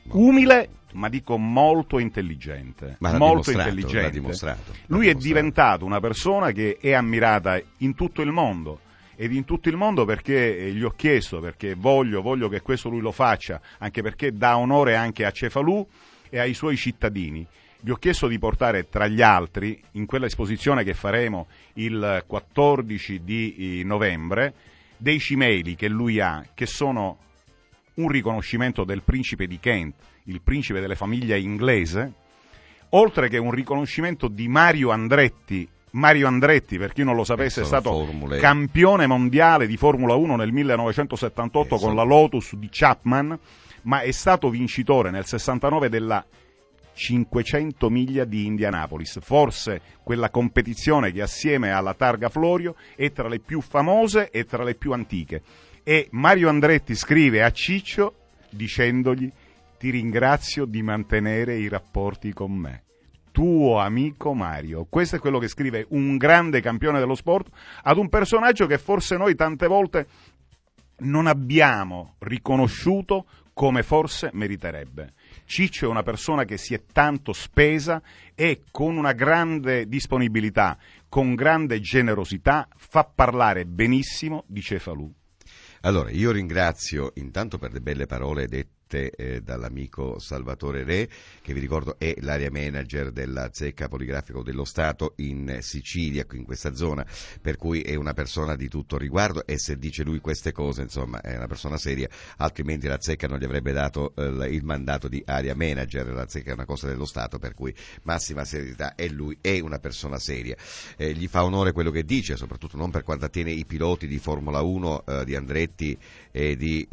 umile, ma dico molto intelligente, ma l'ha molto dimostrato, intelligente. L'ha dimostrato, l'ha Lui dimostrato. è diventato una persona che è ammirata in tutto il mondo, ed in tutto il mondo perché gli ho chiesto, perché voglio, voglio che questo lui lo faccia, anche perché dà onore anche a Cefalù e ai suoi cittadini. Gli ho chiesto di portare tra gli altri, in quella esposizione che faremo il quattordici di novembre, dei cimeli che lui ha, che sono un riconoscimento del principe di Kent, il principe delle famiglie inglese, oltre che un riconoscimento di Mario Andretti. Mario Andretti, per chi non lo sapesse, è stato formule... campione mondiale di Formula uno nel millenovecentosettantotto eh, con la Lotus di Chapman, ma è stato vincitore nel sessantanove della cinquecento miglia di Indianapolis, forse quella competizione che assieme alla Targa Florio è tra le più famose e tra le più antiche. E Mario Andretti scrive a Ciccio dicendogli: ti ringrazio di mantenere i rapporti con me. Tuo amico Mario. Questo è quello che scrive un grande campione dello sport ad un personaggio che forse noi tante volte non abbiamo riconosciuto come forse meriterebbe. Ciccio è una persona che si è tanto spesa e con una grande disponibilità, con grande generosità, fa parlare benissimo di Cefalù. Allora, io ringrazio intanto per le belle parole dette Eh, dall'amico Salvatore Re, che vi ricordo è l'area manager della Zecca Poligrafico dello Stato in Sicilia, qui in questa zona, per cui è una persona di tutto riguardo, e se dice lui queste cose, insomma, è una persona seria, altrimenti la Zecca non gli avrebbe dato eh, il mandato di area manager. La Zecca è una cosa dello Stato, per cui massima serietà, e lui è una persona seria. Eh, gli fa onore quello che dice, soprattutto non per quanto attiene i piloti di Formula uno eh, di Andretti e di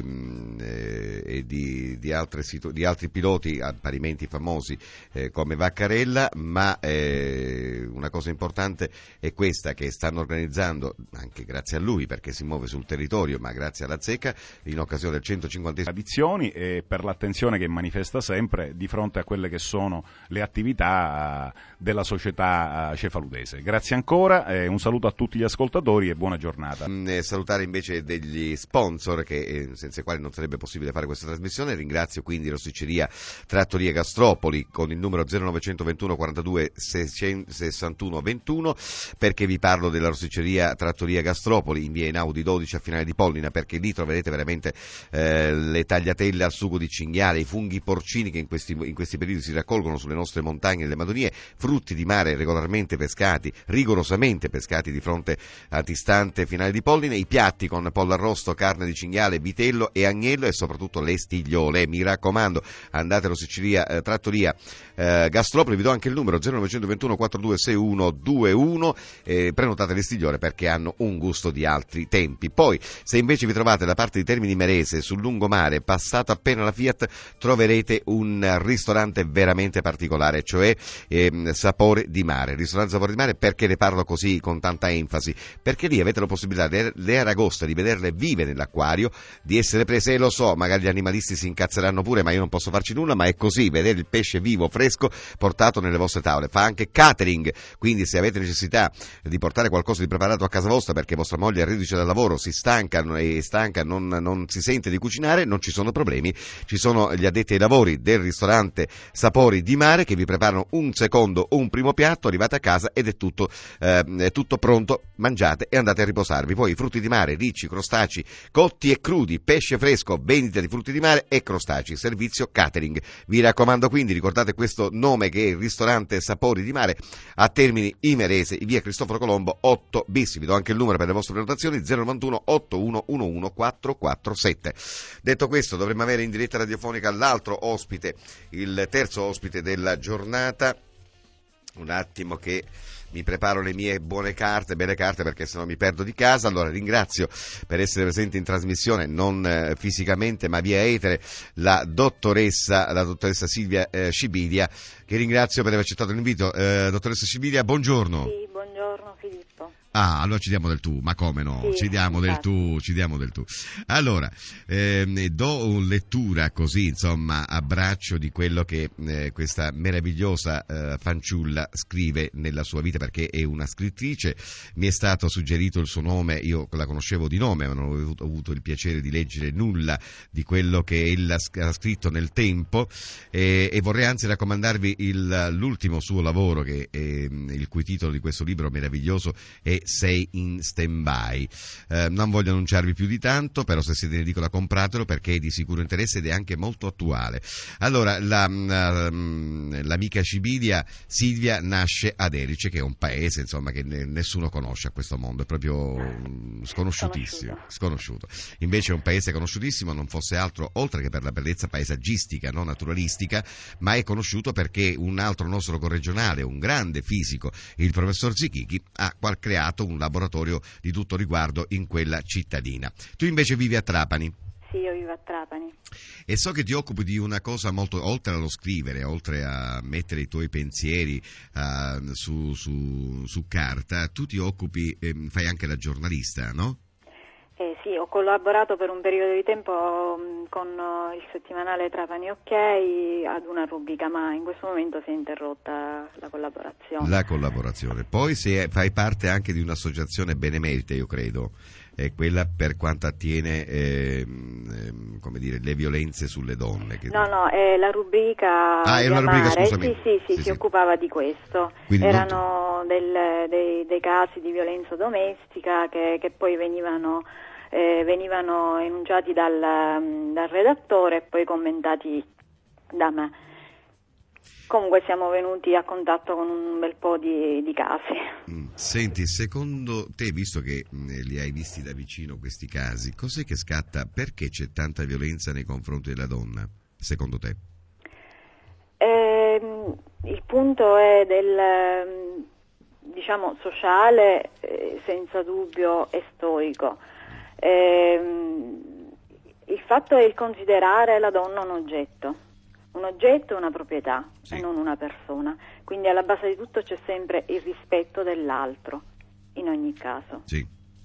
eh, Di, di, altre situ- di altri piloti parimenti famosi eh, come Vaccarella, ma eh, una cosa importante è questa, che stanno organizzando, anche grazie a lui perché si muove sul territorio, ma grazie alla Zecca, in occasione del centocinquantesimo edizioni, e per l'attenzione che manifesta sempre di fronte a quelle che sono le attività della società cefaludese. Grazie ancora, eh, un saluto a tutti gli ascoltatori e buona giornata. Mm, eh, salutare invece degli sponsor che, eh, senza i quali non sarebbe possibile fare questa trasmissione. Ringrazio quindi l'Osticceria Trattoria Gastropoli con il numero zero novecentoventuno quarantadue sessantuno ventuno, perché vi parlo della Rosticceria Trattoria Gastropoli in via Einaudi dodici a Finale di Pollina, perché lì troverete veramente eh, le tagliatelle al sugo di cinghiale, i funghi porcini che in questi, in questi periodi si raccolgono sulle nostre montagne delle Madonie, frutti di mare regolarmente pescati, rigorosamente pescati di fronte antistante Finale di Pollina, i piatti con pollo arrosto, carne di cinghiale, vitello e agnello, e soprattutto le stigliole. Mi raccomando, andate allo Sicilia eh, Trattoria eh, Gastropoli, vi do anche il numero zero novecentoventuno quarantadue sessantuno ventuno, eh, prenotate le stigliole perché hanno un gusto di altri tempi. Poi, se invece vi trovate da parte di Termini Imerese, sul lungomare, passato appena la Fiat, troverete un ristorante veramente particolare, cioè eh, Sapore di Mare. Ristorante Sapore di Mare, perché ne parlo così con tanta enfasi? Perché lì avete la possibilità, le, le aragoste, di vederle vive nell'acquario, di essere prese, e lo so, magari gli animalisti si incazzeranno pure, ma io non posso farci nulla, ma è così, vedere il pesce vivo, fresco, portato nelle vostre tavole. Fa anche catering, quindi se avete necessità di portare qualcosa di preparato a casa vostra perché vostra moglie è reduce dal lavoro, si stanca e stanca, non, non si sente di cucinare, non ci sono problemi, ci sono gli addetti ai lavori del ristorante Sapori di Mare che vi preparano un secondo o un primo piatto, arrivate a casa ed è tutto, eh, è tutto pronto, mangiate e andate a riposarvi. Poi frutti di mare, ricci, crostacei, cotti e crudi, pesce fresco, vendita di frutti di mare e crostacei, servizio catering. Vi raccomando quindi, ricordate questo nome che è il ristorante Sapori di Mare a Termini Imerese, via Cristoforo Colombo otto bis. Vi do anche il numero per le vostre prenotazioni, zero novantuno ottantuno undici quattrocentoquarantasette. Detto questo, dovremmo avere in diretta radiofonica l'altro ospite, il terzo ospite della giornata. Un attimo che mi preparo le mie buone carte, belle carte, perché sennò mi perdo di casa. Allora ringrazio per essere presente in trasmissione, non eh, fisicamente ma via etere, la dottoressa, la dottoressa Silvia eh, Scibilia, che ringrazio per aver accettato l'invito. Eh, dottoressa Scibilia, buongiorno. Sì, buongiorno Filippo. Ah, allora ci diamo del tu, ma come no? Sì, ci diamo del infatti. tu, ci diamo del tu. Allora, ehm, do lettura così, insomma, a braccio di quello che eh, questa meravigliosa eh, fanciulla scrive nella sua vita, perché è una scrittrice. Mi è stato suggerito il suo nome, io la conoscevo di nome, ma non ho avuto, avuto il piacere di leggere nulla di quello che ella ha scritto nel tempo, e, e vorrei anzi raccomandarvi il, l'ultimo suo lavoro, che è, il cui titolo di questo libro meraviglioso è Sei in stand-by. Eh, non voglio annunciarvi più di tanto, però se siete in edicola compratelo, perché è di sicuro interesse ed è anche molto attuale. Allora, la, la, l'amica Cibilia Silvia nasce ad Erice, che è un paese, insomma, che nessuno conosce a questo mondo, è proprio sconosciutissimo, sconosciuto. Invece è un paese conosciutissimo, non fosse altro, oltre che per la bellezza paesaggistica, non naturalistica, ma è conosciuto perché un altro nostro corregionale, un grande fisico, il professor Zichichi, ha creato un laboratorio di tutto riguardo in quella cittadina. Tu invece vivi a Trapani. Sì, io vivo a Trapani. E so che ti occupi di una cosa molto, oltre allo scrivere, oltre a mettere i tuoi pensieri uh, su, su, su carta, tu ti occupi, eh, fai anche la giornalista, no? Eh, sì, ho collaborato per un periodo di tempo mh, con uh, il settimanale Trapani OK ad una rubrica, ma in questo momento si è interrotta la collaborazione. La collaborazione. Poi se fai parte anche di un'associazione benemerita, io credo, è quella per quanto attiene eh, eh, come dire, le violenze sulle donne. Che... No, no, è la rubrica Ah, è una rubrica, scusami. Sì, sì, sì, sì, si sì. occupava di questo. Quindi Erano del, dei, dei casi di violenza domestica che, che poi venivano, eh, venivano enunciati dal, dal redattore e poi commentati da me. Comunque siamo venuti a contatto con un bel po' di, di casi. Senti, secondo te, visto che mh, li hai visti da vicino questi casi, cos'è che scatta? Perché c'è tanta violenza nei confronti della donna, secondo te? Eh, il punto è del, diciamo, sociale, eh, senza dubbio, e storico. Eh, il fatto è il considerare la donna un oggetto. Un oggetto è una proprietà, sì, e non una persona. Quindi alla base di tutto c'è sempre il rispetto dell'altro, in ogni caso. Sì.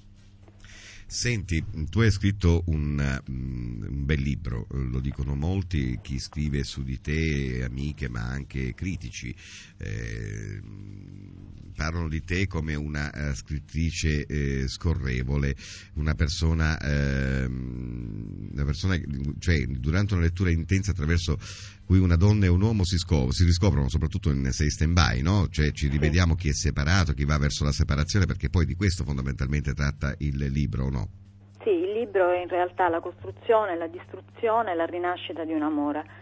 Senti, tu hai scritto un, un bel libro, lo dicono molti, chi scrive su di te, amiche ma anche critici, eh, parlano di te come una uh, scrittrice eh, scorrevole, una persona, eh, una persona, cioè durante una lettura intensa attraverso cui una donna e un uomo si, scop- si riscoprono, soprattutto in Sei stand-by, no? Cioè ci rivediamo chi è separato, chi va verso la separazione, perché poi di questo fondamentalmente tratta il libro, o no? Sì, il libro è in realtà la costruzione, la distruzione, la rinascita di un amore.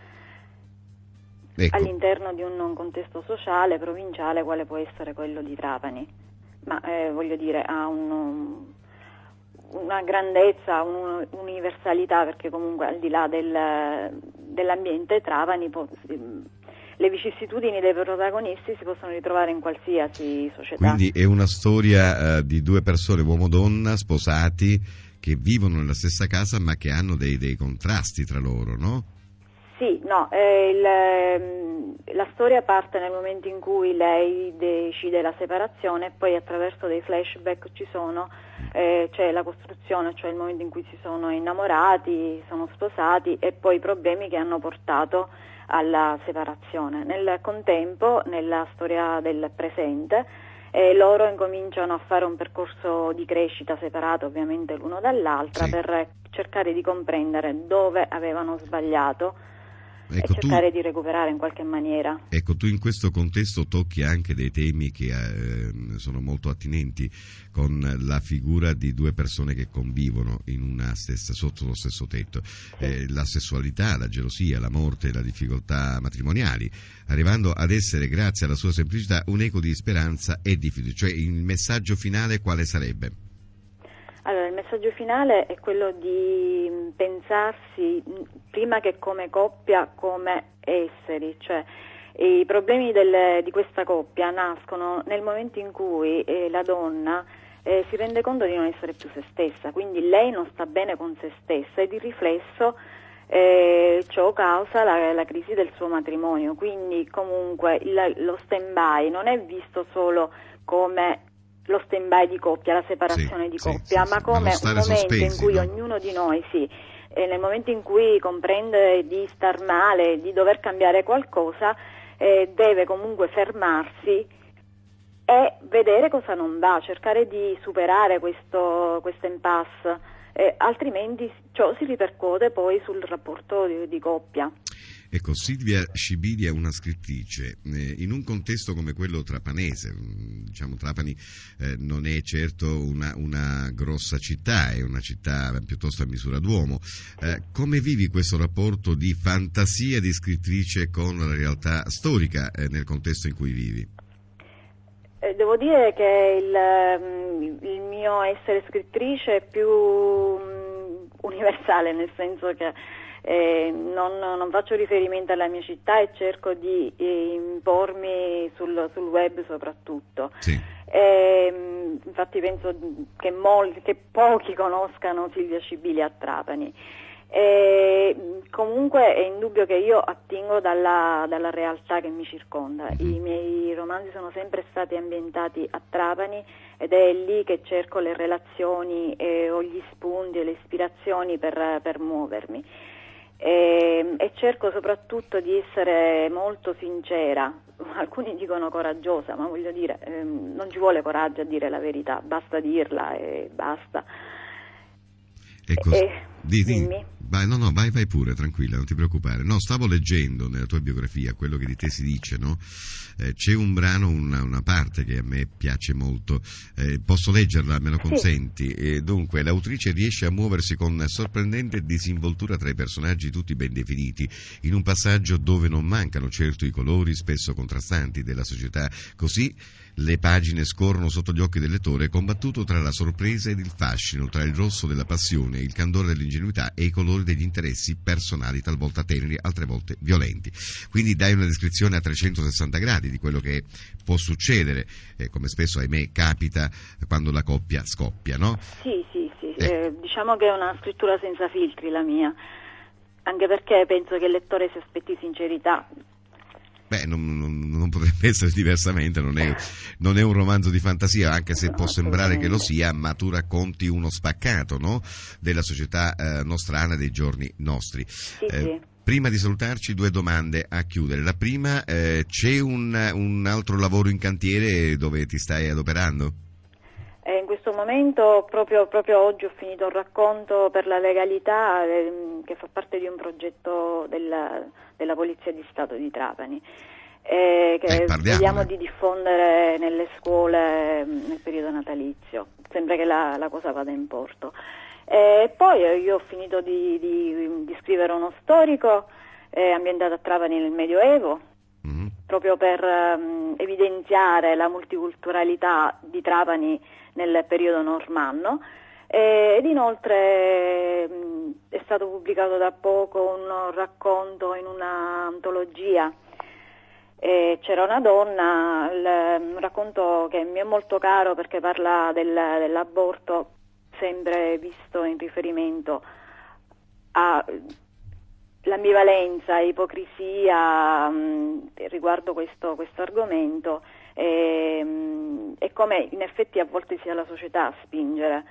Ecco. All'interno di un contesto sociale, provinciale, quale può essere quello di Trapani, ma eh, voglio dire ha un, una grandezza, un'universalità, perché comunque al di là del, dell'ambiente Trapani po- le vicissitudini dei protagonisti si possono ritrovare in qualsiasi società. Quindi è una storia uh, di due persone, uomo-donna, sposati, che vivono nella stessa casa ma che hanno dei, dei contrasti tra loro, no? Sì, no, eh, il, la storia parte nel momento in cui lei decide la separazione e poi attraverso dei flashback ci sono, eh, c'è la costruzione, cioè il momento in cui si sono innamorati, sono sposati e poi i problemi che hanno portato alla separazione. Nel contempo, nella storia del presente, eh, loro incominciano a fare un percorso di crescita separato ovviamente l'uno dall'altra, sì, per cercare di comprendere dove avevano sbagliato. Ecco, e cercare tu, di recuperare in qualche maniera. Ecco, tu in questo contesto tocchi anche dei temi che eh, sono molto attinenti con la figura di due persone che convivono in una stessa, sotto lo stesso tetto, sì, eh, la sessualità, la gelosia, la morte, le difficoltà matrimoniali, arrivando ad essere, grazie alla sua semplicità, un eco di speranza e di fiducia. Cioè, il messaggio finale quale sarebbe? Allora, il messaggio finale è quello di pensarsi prima che come coppia, come esseri, cioè i problemi del, di questa coppia nascono nel momento in cui eh, la donna eh, si rende conto di non essere più se stessa, quindi lei non sta bene con se stessa e di riflesso eh, ciò causa la, la crisi del suo matrimonio. Quindi comunque il, lo stand-by non è visto solo come lo stand-by di coppia, la separazione sì, di sì, coppia, sì, ma sì, come ma un momento sospesi, in cui no? ognuno di noi, sì, eh, nel momento in cui comprende di star male, di dover cambiare qualcosa, eh, deve comunque fermarsi e vedere cosa non va, cercare di superare questo, questo impasse, eh, altrimenti ciò si ripercuote poi sul rapporto di, di coppia. Ecco, Silvia Scibili è una scrittrice, eh, in un contesto come quello trapanese, diciamo Trapani eh, non è certo una, una grossa città, è una città piuttosto a misura d'uomo, eh, come vivi questo rapporto di fantasia di scrittrice con la realtà storica eh, nel contesto in cui vivi? Eh, devo dire che il, il mio essere scrittrice è più um, universale, nel senso che Eh, non, non faccio riferimento alla mia città e cerco di eh, impormi sul, sul web soprattutto. Sì. Eh, infatti penso che, molti, che pochi conoscano Silvia Scibili a Trapani. Eh, comunque è indubbio che io attingo dalla, dalla realtà che mi circonda. I miei romanzi sono sempre stati ambientati a Trapani ed è lì che cerco le relazioni eh, o gli spunti e le ispirazioni per, per muovermi. E, e cerco soprattutto di essere molto sincera. Alcuni dicono coraggiosa, ma voglio dire, ehm, non ci vuole coraggio a dire la verità, basta dirla e basta. Ecco, e, di, di, dimmi. vai, no, no, vai, vai pure, tranquilla, non ti preoccupare. No, stavo leggendo nella tua biografia quello che di te si dice, no? Eh, c'è un brano, una, una parte che a me piace molto, eh, posso leggerla, me lo consenti? Sì. Eh, dunque, l'autrice riesce a muoversi con sorprendente disinvoltura tra i personaggi tutti ben definiti, in un passaggio dove non mancano certo i colori, spesso contrastanti, della società. Così le pagine scorrono sotto gli occhi del lettore, combattuto tra la sorpresa ed il fascino, tra il rosso della passione, il candore dell'ingenuità e i colori degli interessi personali, talvolta teneri, altre volte violenti. Quindi dai una descrizione a trecentosessanta gradi di quello che può succedere, eh, come spesso ahimè capita quando la coppia scoppia, no? Sì, sì, sì, eh. Eh, diciamo che è una scrittura senza filtri la mia, anche perché penso che il lettore si aspetti sincerità. Beh, non, non, non potrebbe essere diversamente, non è, non è un romanzo di fantasia, anche se no, può sembrare che lo sia, ma tu racconti uno spaccato, no? Della società eh, nostrana dei giorni nostri. Sì, eh, sì. Prima di salutarci, due domande a chiudere. La prima, eh, c'è un, un altro lavoro in cantiere dove ti stai adoperando? Eh, in questo momento, proprio, proprio oggi ho finito un racconto per la legalità eh, che fa parte di un progetto della, della Polizia di Stato di Trapani, eh, che eh, vediamo di diffondere nelle scuole nel periodo natalizio. Sembra che la, la cosa vada in porto. E eh, poi io ho finito di, di, di scrivere uno storico eh, ambientato a Trapani nel Medioevo, mm-hmm. proprio per um, evidenziare la multiculturalità di Trapani nel periodo normanno, eh, ed inoltre mh, è stato pubblicato da poco un racconto in una antologia, eh, c'era una donna, il, un racconto che mi è molto caro perché parla del, dell'aborto sempre visto in riferimento a l'ambivalenza, ipocrisia mh, riguardo questo, questo argomento e, mh, e come in effetti a volte sia la società a spingere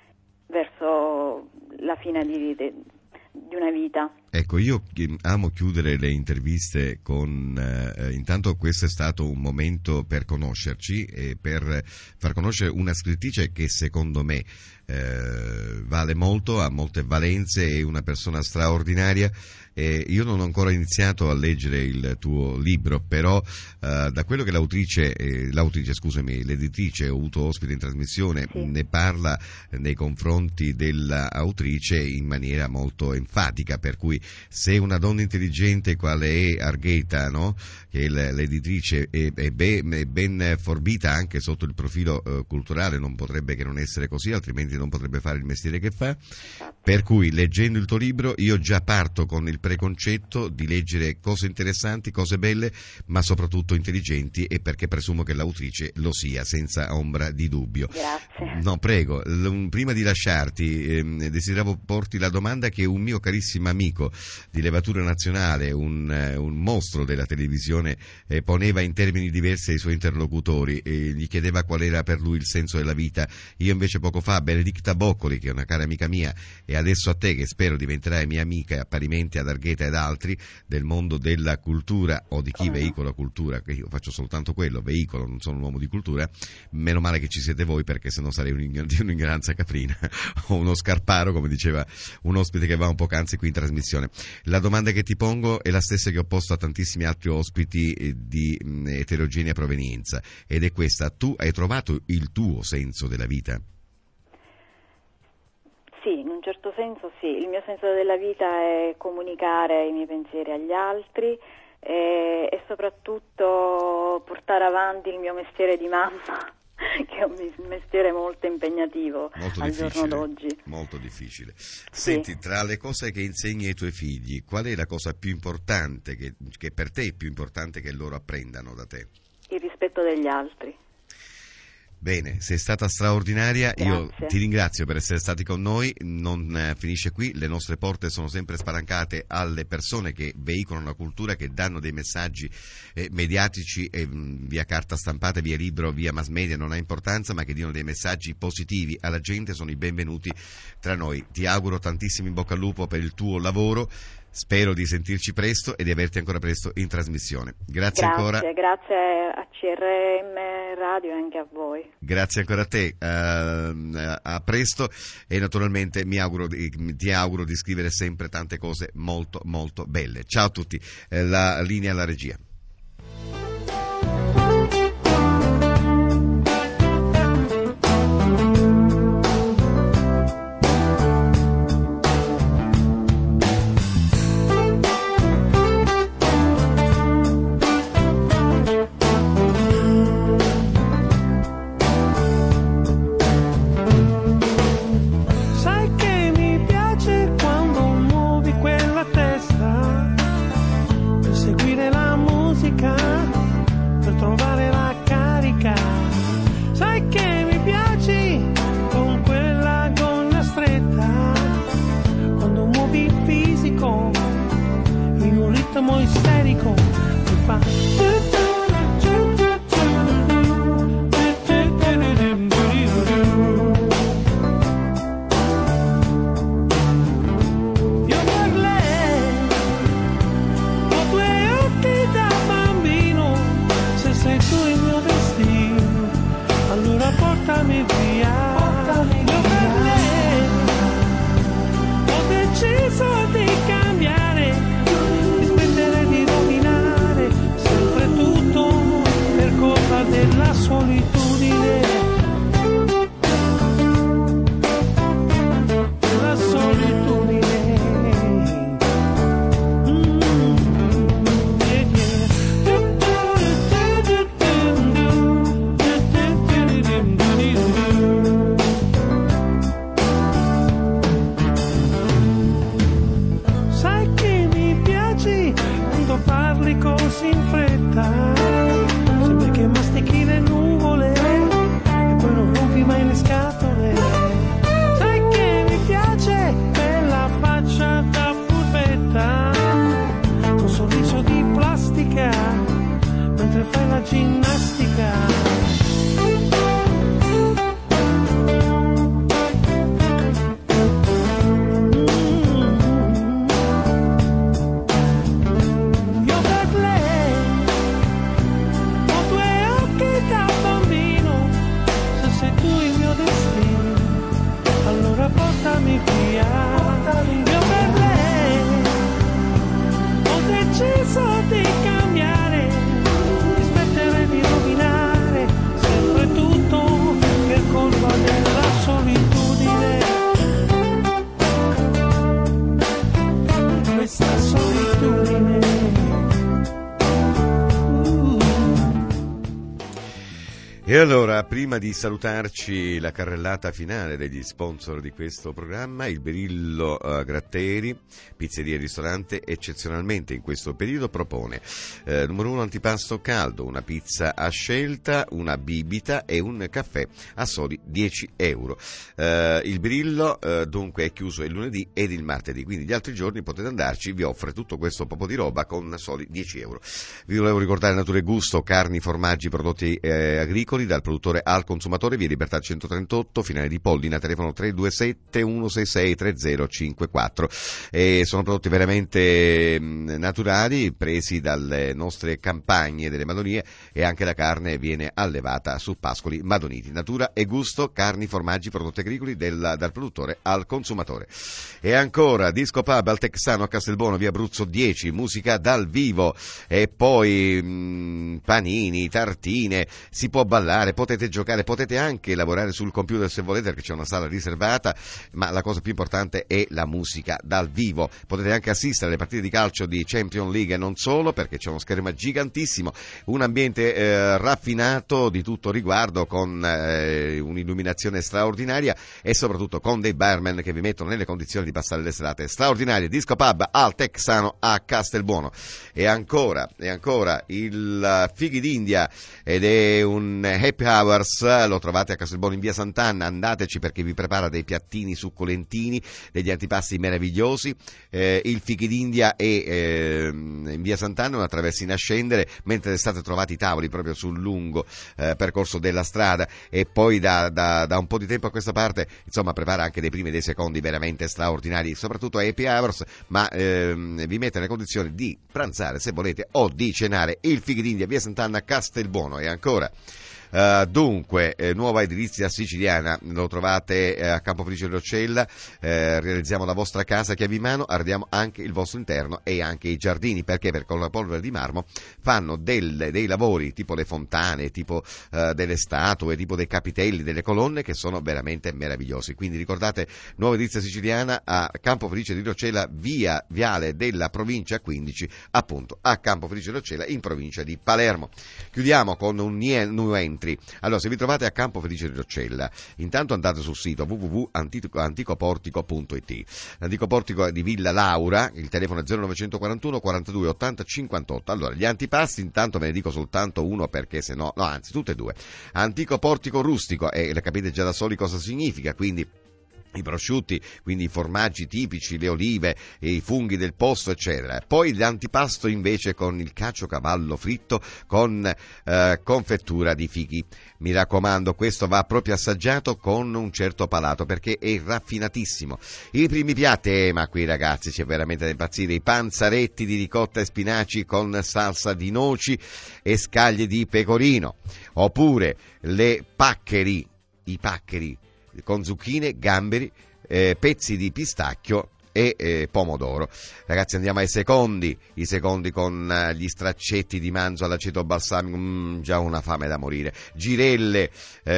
verso la fine di, di, di una vita. Ecco, io amo chiudere le interviste con, eh, intanto questo è stato un momento per conoscerci e per far conoscere una scrittrice che secondo me eh, vale molto, ha molte valenze, è una persona straordinaria. Eh, io non ho ancora iniziato a leggere il tuo libro, però eh, da quello che l'autrice, eh, l'autrice scusami, l'editrice, ho avuto ospite in trasmissione, sì. ne parla nei confronti dell'autrice in maniera molto enfatica, per cui se una donna intelligente quale è Argueta, no? Che è l'editrice, è, è, ben, è ben forbita anche sotto il profilo eh, culturale, non potrebbe che non essere così, altrimenti non potrebbe fare il mestiere che fa, per cui leggendo il tuo libro io già parto con il preconcetto di leggere cose interessanti, cose belle, ma soprattutto intelligenti, e perché presumo che l'autrice lo sia, senza ombra di dubbio. Grazie. No, prego, l- prima di lasciarti eh, desideravo porti la domanda che un mio carissimo amico mitico di levatura nazionale, un, un mostro della televisione, eh, poneva in termini diversi ai suoi interlocutori e gli chiedeva qual era per lui il senso della vita. Io invece poco fa, Benedicta Boccoli, che è una cara amica mia, e adesso a te, che spero diventerai mia amica, parimenti ad Argheta ed altri, del mondo della cultura o di chi veicola cultura, che io faccio soltanto quello, veicolo, non sono un uomo di cultura, meno male che ci siete voi, perché sennò sarei di un'ignoranza caprina o uno scarparo, come diceva un ospite che aveva un poc'anzi qui in trasmissione. La domanda che ti pongo è la stessa che ho posto a tantissimi altri ospiti eh, di mh, eterogenea provenienza, ed è questa: tu hai trovato il tuo senso della vita? Sì, in un certo senso sì. Il mio senso della vita è comunicare i miei pensieri agli altri e, e soprattutto portare avanti il mio mestiere di mamma, che è un mestiere molto impegnativo molto al difficile, giorno d'oggi. Molto difficile. Sì. Senti, tra le cose che insegni ai tuoi figli, qual è la cosa più importante, che, che per te è più importante che loro apprendano da te? Il rispetto degli altri. Bene, sei stata straordinaria. Grazie. Io ti ringrazio per essere stati con noi. Non eh, finisce qui, le nostre porte sono sempre spalancate alle persone che veicolano la cultura, che danno dei messaggi eh, mediatici eh, via carta stampata, via libro, via mass media, non ha importanza, ma che diano dei messaggi positivi alla gente, sono i benvenuti tra noi. Ti auguro tantissimo in bocca al lupo per il tuo lavoro. Spero di sentirci presto e di averti ancora presto in trasmissione. Grazie, grazie ancora. Grazie a C R M Radio e anche a voi. Grazie ancora a te. Uh, a presto e naturalmente mi auguro, ti auguro di scrivere sempre tante cose molto molto belle. Ciao a tutti. La linea alla regia. E allora, prima di salutarci, la carrellata finale degli sponsor di questo programma, il Berillo uh, Gratteri, pizzeria e ristorante, eccezionalmente in questo periodo propone eh, numero uno antipasto caldo, una pizza a scelta, una bibita e un caffè a soli dieci euro. Eh, il Berillo eh, dunque è chiuso il lunedì ed il martedì, quindi gli altri giorni potete andarci, vi offre tutto questo poco di roba con soli dieci euro. Vi volevo ricordare Natura e Gusto, carni, formaggi, prodotti eh, agricoli, dal produttore al consumatore, via Libertà centotrentotto, finale di Pollina, telefono tre due sette uno sei sei tre zero cinque quattro. E sono prodotti veramente mh, naturali, presi dalle nostre campagne delle Madonie, e anche la carne viene allevata su pascoli madoniti. Natura e Gusto, carni, formaggi, prodotti agricoli del, dal produttore al consumatore. E ancora Disco Pub al Texano a Castelbuono, via Abruzzo dieci, musica dal vivo, e poi mh, panini, tartine, si può ballare, potete giocare, potete anche lavorare sul computer se volete, perché c'è una sala riservata, ma la cosa più importante è la musica dal vivo. Potete anche assistere alle partite di calcio di Champions League e non solo, perché c'è uno schermo gigantissimo, un ambiente eh, raffinato di tutto riguardo, con eh, un'illuminazione straordinaria e soprattutto con dei barman che vi mettono nelle condizioni di passare le serate straordinarie. Disco Pub al Texano a Castelbuono. E ancora, e ancora il Fighi d'India, ed è un happy hours, lo trovate a Castelbuono in via Sant'Anna, andateci perché vi prepara dei piattini succolentini, degli antipasti meravigliosi. Eh, il Fighi d'India è eh, in via Sant'Anna, una traversina a scendere, mentre state trovati i tavoli proprio sul lungo eh, percorso della strada, e poi da, da, da un po' di tempo a questa parte, insomma, prepara anche dei primi e dei secondi veramente straordinari, soprattutto a happy hours, ma ehm, vi mette nelle condizioni di pranzare se volete o di cenare. Il Fighi d'India, via Sant'Anna, Castelbuono. E ancora Uh, dunque, eh, nuova edilizia siciliana, lo trovate eh, a Campo Felice di Roccella, eh, realizziamo la vostra casa chiavi in mano, arrediamo anche il vostro interno e anche i giardini, perché per con la polvere di marmo fanno del, dei lavori tipo le fontane, tipo uh, delle statue, tipo dei capitelli, delle colonne, che sono veramente meravigliosi. Quindi ricordate, nuova edilizia siciliana a Campo Felice di Roccella, via Viale della Provincia quindici, appunto a Campo Felice di Roccella in provincia di Palermo. Chiudiamo con un new entry. Allora, se vi trovate a Campo Felice di Roccella, intanto andate sul sito w w w punto anticoportico punto i t. L'antico portico di Villa Laura, il telefono è zero novecentoquarantuno quarantadue ottanta cinquantotto. Allora, gli antipasti intanto ve ne dico soltanto uno, perché se no, no, anzi tutte e due. Antico portico rustico, e eh, capite già da soli cosa significa, quindi i prosciutti, quindi i formaggi tipici, le olive, i funghi del posto, eccetera. Poi l'antipasto invece con il caciocavallo fritto con eh, confettura di fichi. Mi raccomando, questo va proprio assaggiato con un certo palato, perché è raffinatissimo. I primi piatti, eh, ma qui ragazzi c'è veramente da impazzire, i panzaretti di ricotta e spinaci con salsa di noci e scaglie di pecorino, oppure le paccheri, i paccheri con zucchine, gamberi, eh, pezzi di pistacchio e eh, pomodoro. Ragazzi, andiamo ai secondi, i secondi con uh, gli straccetti di manzo all'aceto balsamico, mm, già una fame da morire, girelle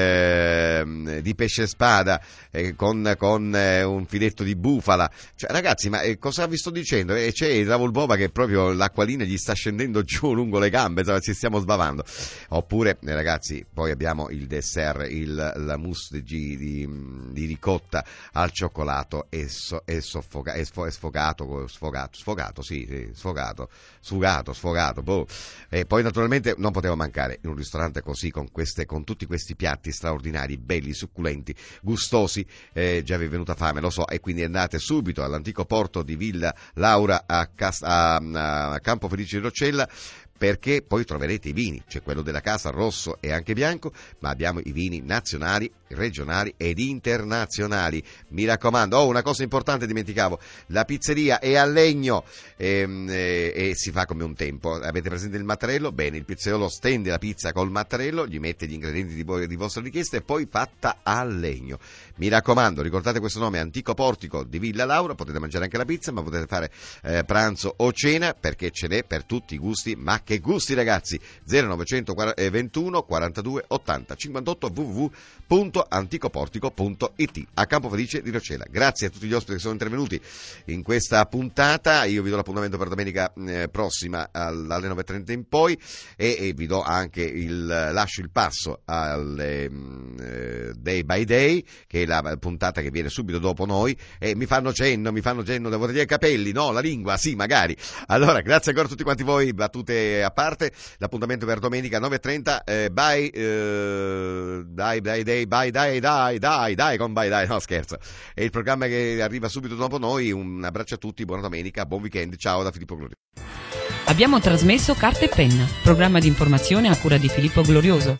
eh, di pesce spada eh, con, con eh, un filetto di bufala. Cioè, ragazzi, ma eh, cosa vi sto dicendo? E eh, c'è il Ravolbova che proprio l'acquolina gli sta scendendo giù lungo le gambe, insomma, ci stiamo sbavando. Oppure, eh, ragazzi, poi abbiamo il dessert, il, la mousse di, di, di ricotta al cioccolato e, so, e soffocato. È sfogato, sfogato, sfogato, sì, sì, sfogato, sfugato, sfogato, boh. E poi naturalmente non poteva mancare in un ristorante così, con queste, con tutti questi piatti straordinari, belli, succulenti, gustosi, eh, già vi è venuta fame, lo so, e quindi andate subito all'antico porto di Villa Laura a, Cas- a, a Campo Felice di Roccella, perché poi troverete i vini, c'è quello della casa rosso e anche bianco, ma abbiamo i vini nazionali, regionali ed internazionali. Mi raccomando, oh, una cosa importante dimenticavo, la pizzeria è a legno ehm, e, e si fa come un tempo. Avete presente il mattarello? Bene, il pizzaiolo stende la pizza col mattarello, gli mette gli ingredienti di, vo- di vostra richiesta e poi fatta a legno. Mi raccomando, ricordate questo nome, Antico Portico di Villa Laura, potete mangiare anche la pizza, ma potete fare eh, pranzo o cena, perché ce n'è per tutti i gusti, ma Che gusti ragazzi, zero novecentoventuno quarantadue ottanta cinquantotto w w w punto anticoportico punto i t a Campo Felice di Rocella. Grazie a tutti gli ospiti che sono intervenuti in questa puntata, io vi do l'appuntamento per domenica eh, prossima alle nove e trenta in poi e, e vi do anche il lascio il passo al eh, Day by Day, che è la puntata che viene subito dopo noi, e mi fanno cenno, mi fanno cenno, devo tagliare i capelli, no, la lingua, sì, magari. Allora, grazie ancora a tutti quanti voi, battute a parte, l'appuntamento per domenica nove e trenta, eh, bye, eh, dai, dai, dai, bye, dai, dai, dai, dai, con bye, dai, no scherzo, è il programma che arriva subito dopo noi, un abbraccio a tutti, buona domenica, buon weekend, ciao da Filippo Glorioso. Abbiamo trasmesso Carta e Penna, programma di informazione a cura di Filippo Glorioso.